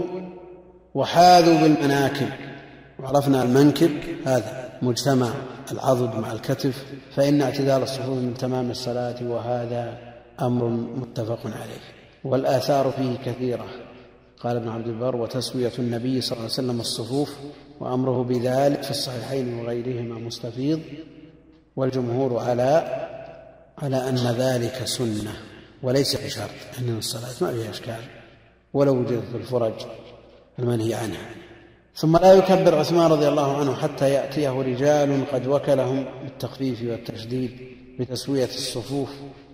وحاذوا بالمناكب. وعرفنا المنكب هذا مجتمع العضد مع الكتف، فإن اعتدال الصفوف من تمام الصلاة، وهذا أمر متفق عليه، والآثار فيه كثيرة. قال ابن عبد البر: وتسوية النبي صلى الله عليه وسلم الصفوف وأمره بذلك في الصحيحين وغيرهما مستفيض، والجمهور على أن ذلك سنة وليس بشرط، أن الصلاة ما فيها إشكال ولو وجدت الفرج المنهي عنها. ثم لا يكبر عثمان رضي الله عنه حتى يأتيه رجال قد وكلهم بالتخفيف والتشديد بتسوية الصفوف،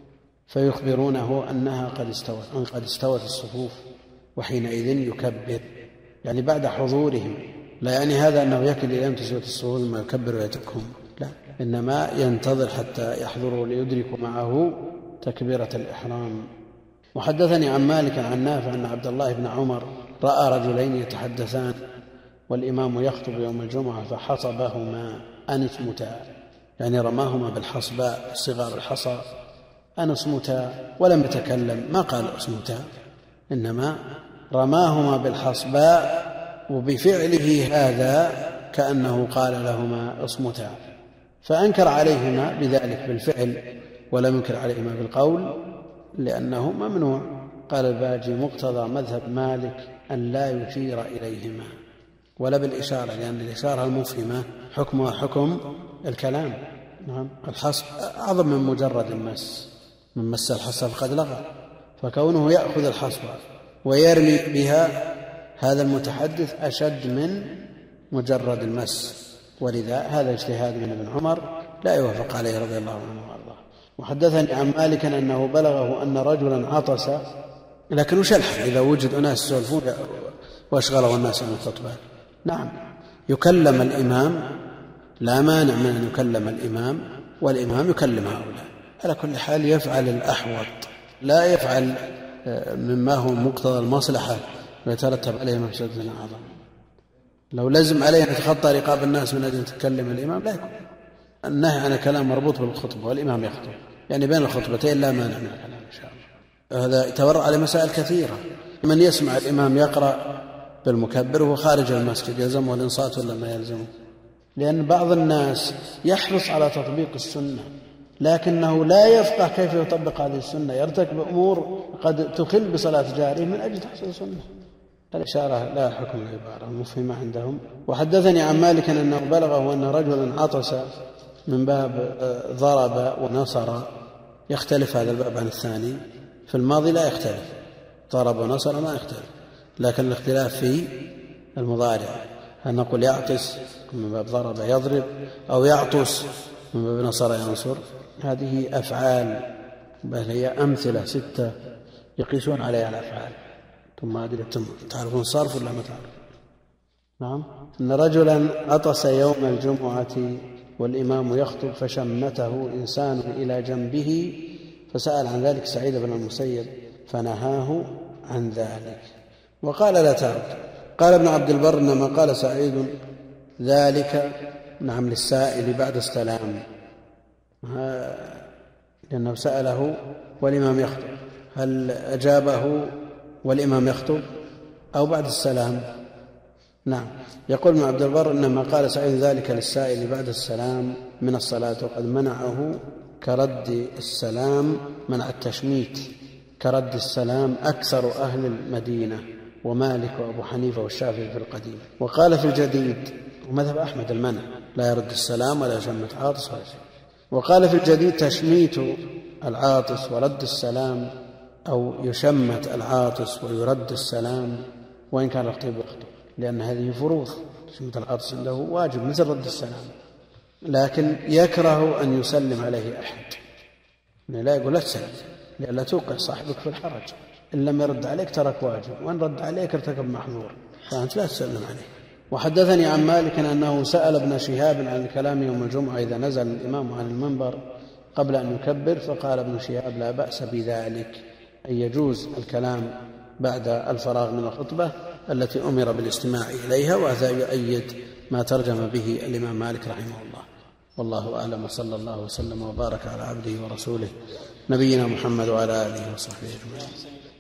فيخبرونه أنها قد استوت الصفوف، وحينئذ يكبر، يعني بعد حضورهم. لا يعني هذا أنه يكل إلى أن تسوية الصفوف ثم يكبر ويتركهم، لا، إنما ينتظر حتى يحضروا ليدركوا معه تكبيرة الإحرام. وحدثني عن مالك عن نافع أن عبد الله بن عمر رأى رجلين يتحدثان والإمام يخطب يوم الجمعة فحصبهما أن اصمتا، يعني رماهما بالحصباء صغار الحصى، أن اصمتا، ولم يتكلم، ما قال اصمتا، إنما رماهما بالحصباء، وبفعله هذا كأنه قال لهما اصمتا، فأنكر عليهما بذلك بالفعل ولم ينكر عليهما بالقول، لأنه ممنوع. قال الباجي: مقتضى مذهب مالك أن لا يشير إليهما ولا بالإشارة، لأن الإشارة المفهمة حكمها حكم الكلام. نعم، الحصب أعظم من مجرد المس، من مس الحصى فقد لغى، فكونه يأخذ الحصبة ويرمي بها هذا المتحدث أشد من مجرد المس، ولذا هذا اجتهاد من ابن عمر لا يوافق عليه رضي الله عنه وارضاه. وحدثني عن مالك أنه بلغه أن رجلا عطس، لكن وش الحل إذا وجد أناس يسولفون واشغله الناس عن الخطبة؟ نعم، يكلم الإمام، لا مانع من أن يكلم الإمام، والإمام يكلم هؤلاء. على كل حال يفعل الأحوط، لا يفعل مما هو مقتضى المصلحة ويترتب عليه مفسدة أعظم. لو لزم عليه أن يتخطى رقاب الناس من أجل أن يتكلم الإمام لا يكون. النهي عن الكلام مربوط بالخطبة والإمام يخطب، يعني بين الخطبتين لا مانع من الكلام إن شاء الله. هذا يتورع على مسائل كثيرة. من يسمع الإمام يقرأ بالمكبر وهو خارج المسجد يلزمه الإنصات ولا ما يلزمه؟ لأن بعض الناس يحرص على تطبيق السنة لكنه لا يفقه كيف يطبق هذه السنة، يرتكب أمور قد تخل بصلاة جاره من أجل تحصيل السنة. الإشارة لا حكم العبارة المفهمة عندهم. وحدثني عن مالك أنه بلغه أن رجلا عطس من باب ضرب ونصر، يختلف هذا الباب عن الثاني، في الماضي لا يختلف، ضرب ونصر ما يختلف، لكن الاختلاف في المضارع. هل نقول يعطس من باب ضرب يضرب، أو يعطس من باب نصر ينصر؟ هذه أفعال، بل هي أمثلة 6 يقيسون عليها الأفعال. ثم أدري تعرفون صرف ولا ما تعرف؟ نعم. إن رجلا عطس يوم الجمعة والإمام يخطب فشمته إنسان إلى جنبه فسأل عن ذلك سعيد بن المسيب فنهاه عن ذلك وقال لا تعد. قال ابن عبد البر إنما قال سعيد ذلك نعم للسائل بعد السلام، لأنه سأله والإمام يخطب، هل أجابه والإمام يخطب أو بعد السلام؟ نعم. يقول ابن عبد البر إنما قال سعيد ذلك للسائل بعد السلام من الصلاة، وقد منعه كرد السلام، منع التشميت كرد السلام أكثر أهل المدينة ومالك وأبو حنيفة والشافعي في القديم. وقال في الجديد ومذهب أحمد المنع، لا يرد السلام ولا يشمت عاطس ولا شيء. وقال في الجديد تشميت العاطس ورد السلام، أو يشمت العاطس ويرد السلام وإن كان الخطيب يخطب، لأن هذه فروض. تشميت العاطس عنده واجب مثل رد السلام، لكن يكره أن يسلم عليه أحد، لا يقول لا تسلم لئلا توقع صاحبك في الحرج، إن لم يرد عليك ترك واجب، وإن رد عليك ارتكب محظور، فأنت لا تسلم عليه. وحدثني عن مالك أنه سأل ابن شهاب عن الكلام يوم الجمعة إذا نزل الإمام عن المنبر قبل أن يكبر، فقال ابن شهاب لا بأس بذلك، أي يجوز الكلام بعد الفراغ من الخطبة التي أمر بالاستماع إليها، وهذا يؤيد ما ترجم به الإمام مالك رحمه الله. والله أعلم، وصلى الله وسلم وبارك على عبده ورسوله نبينا محمد وعلى آله وصحبه أجمعين.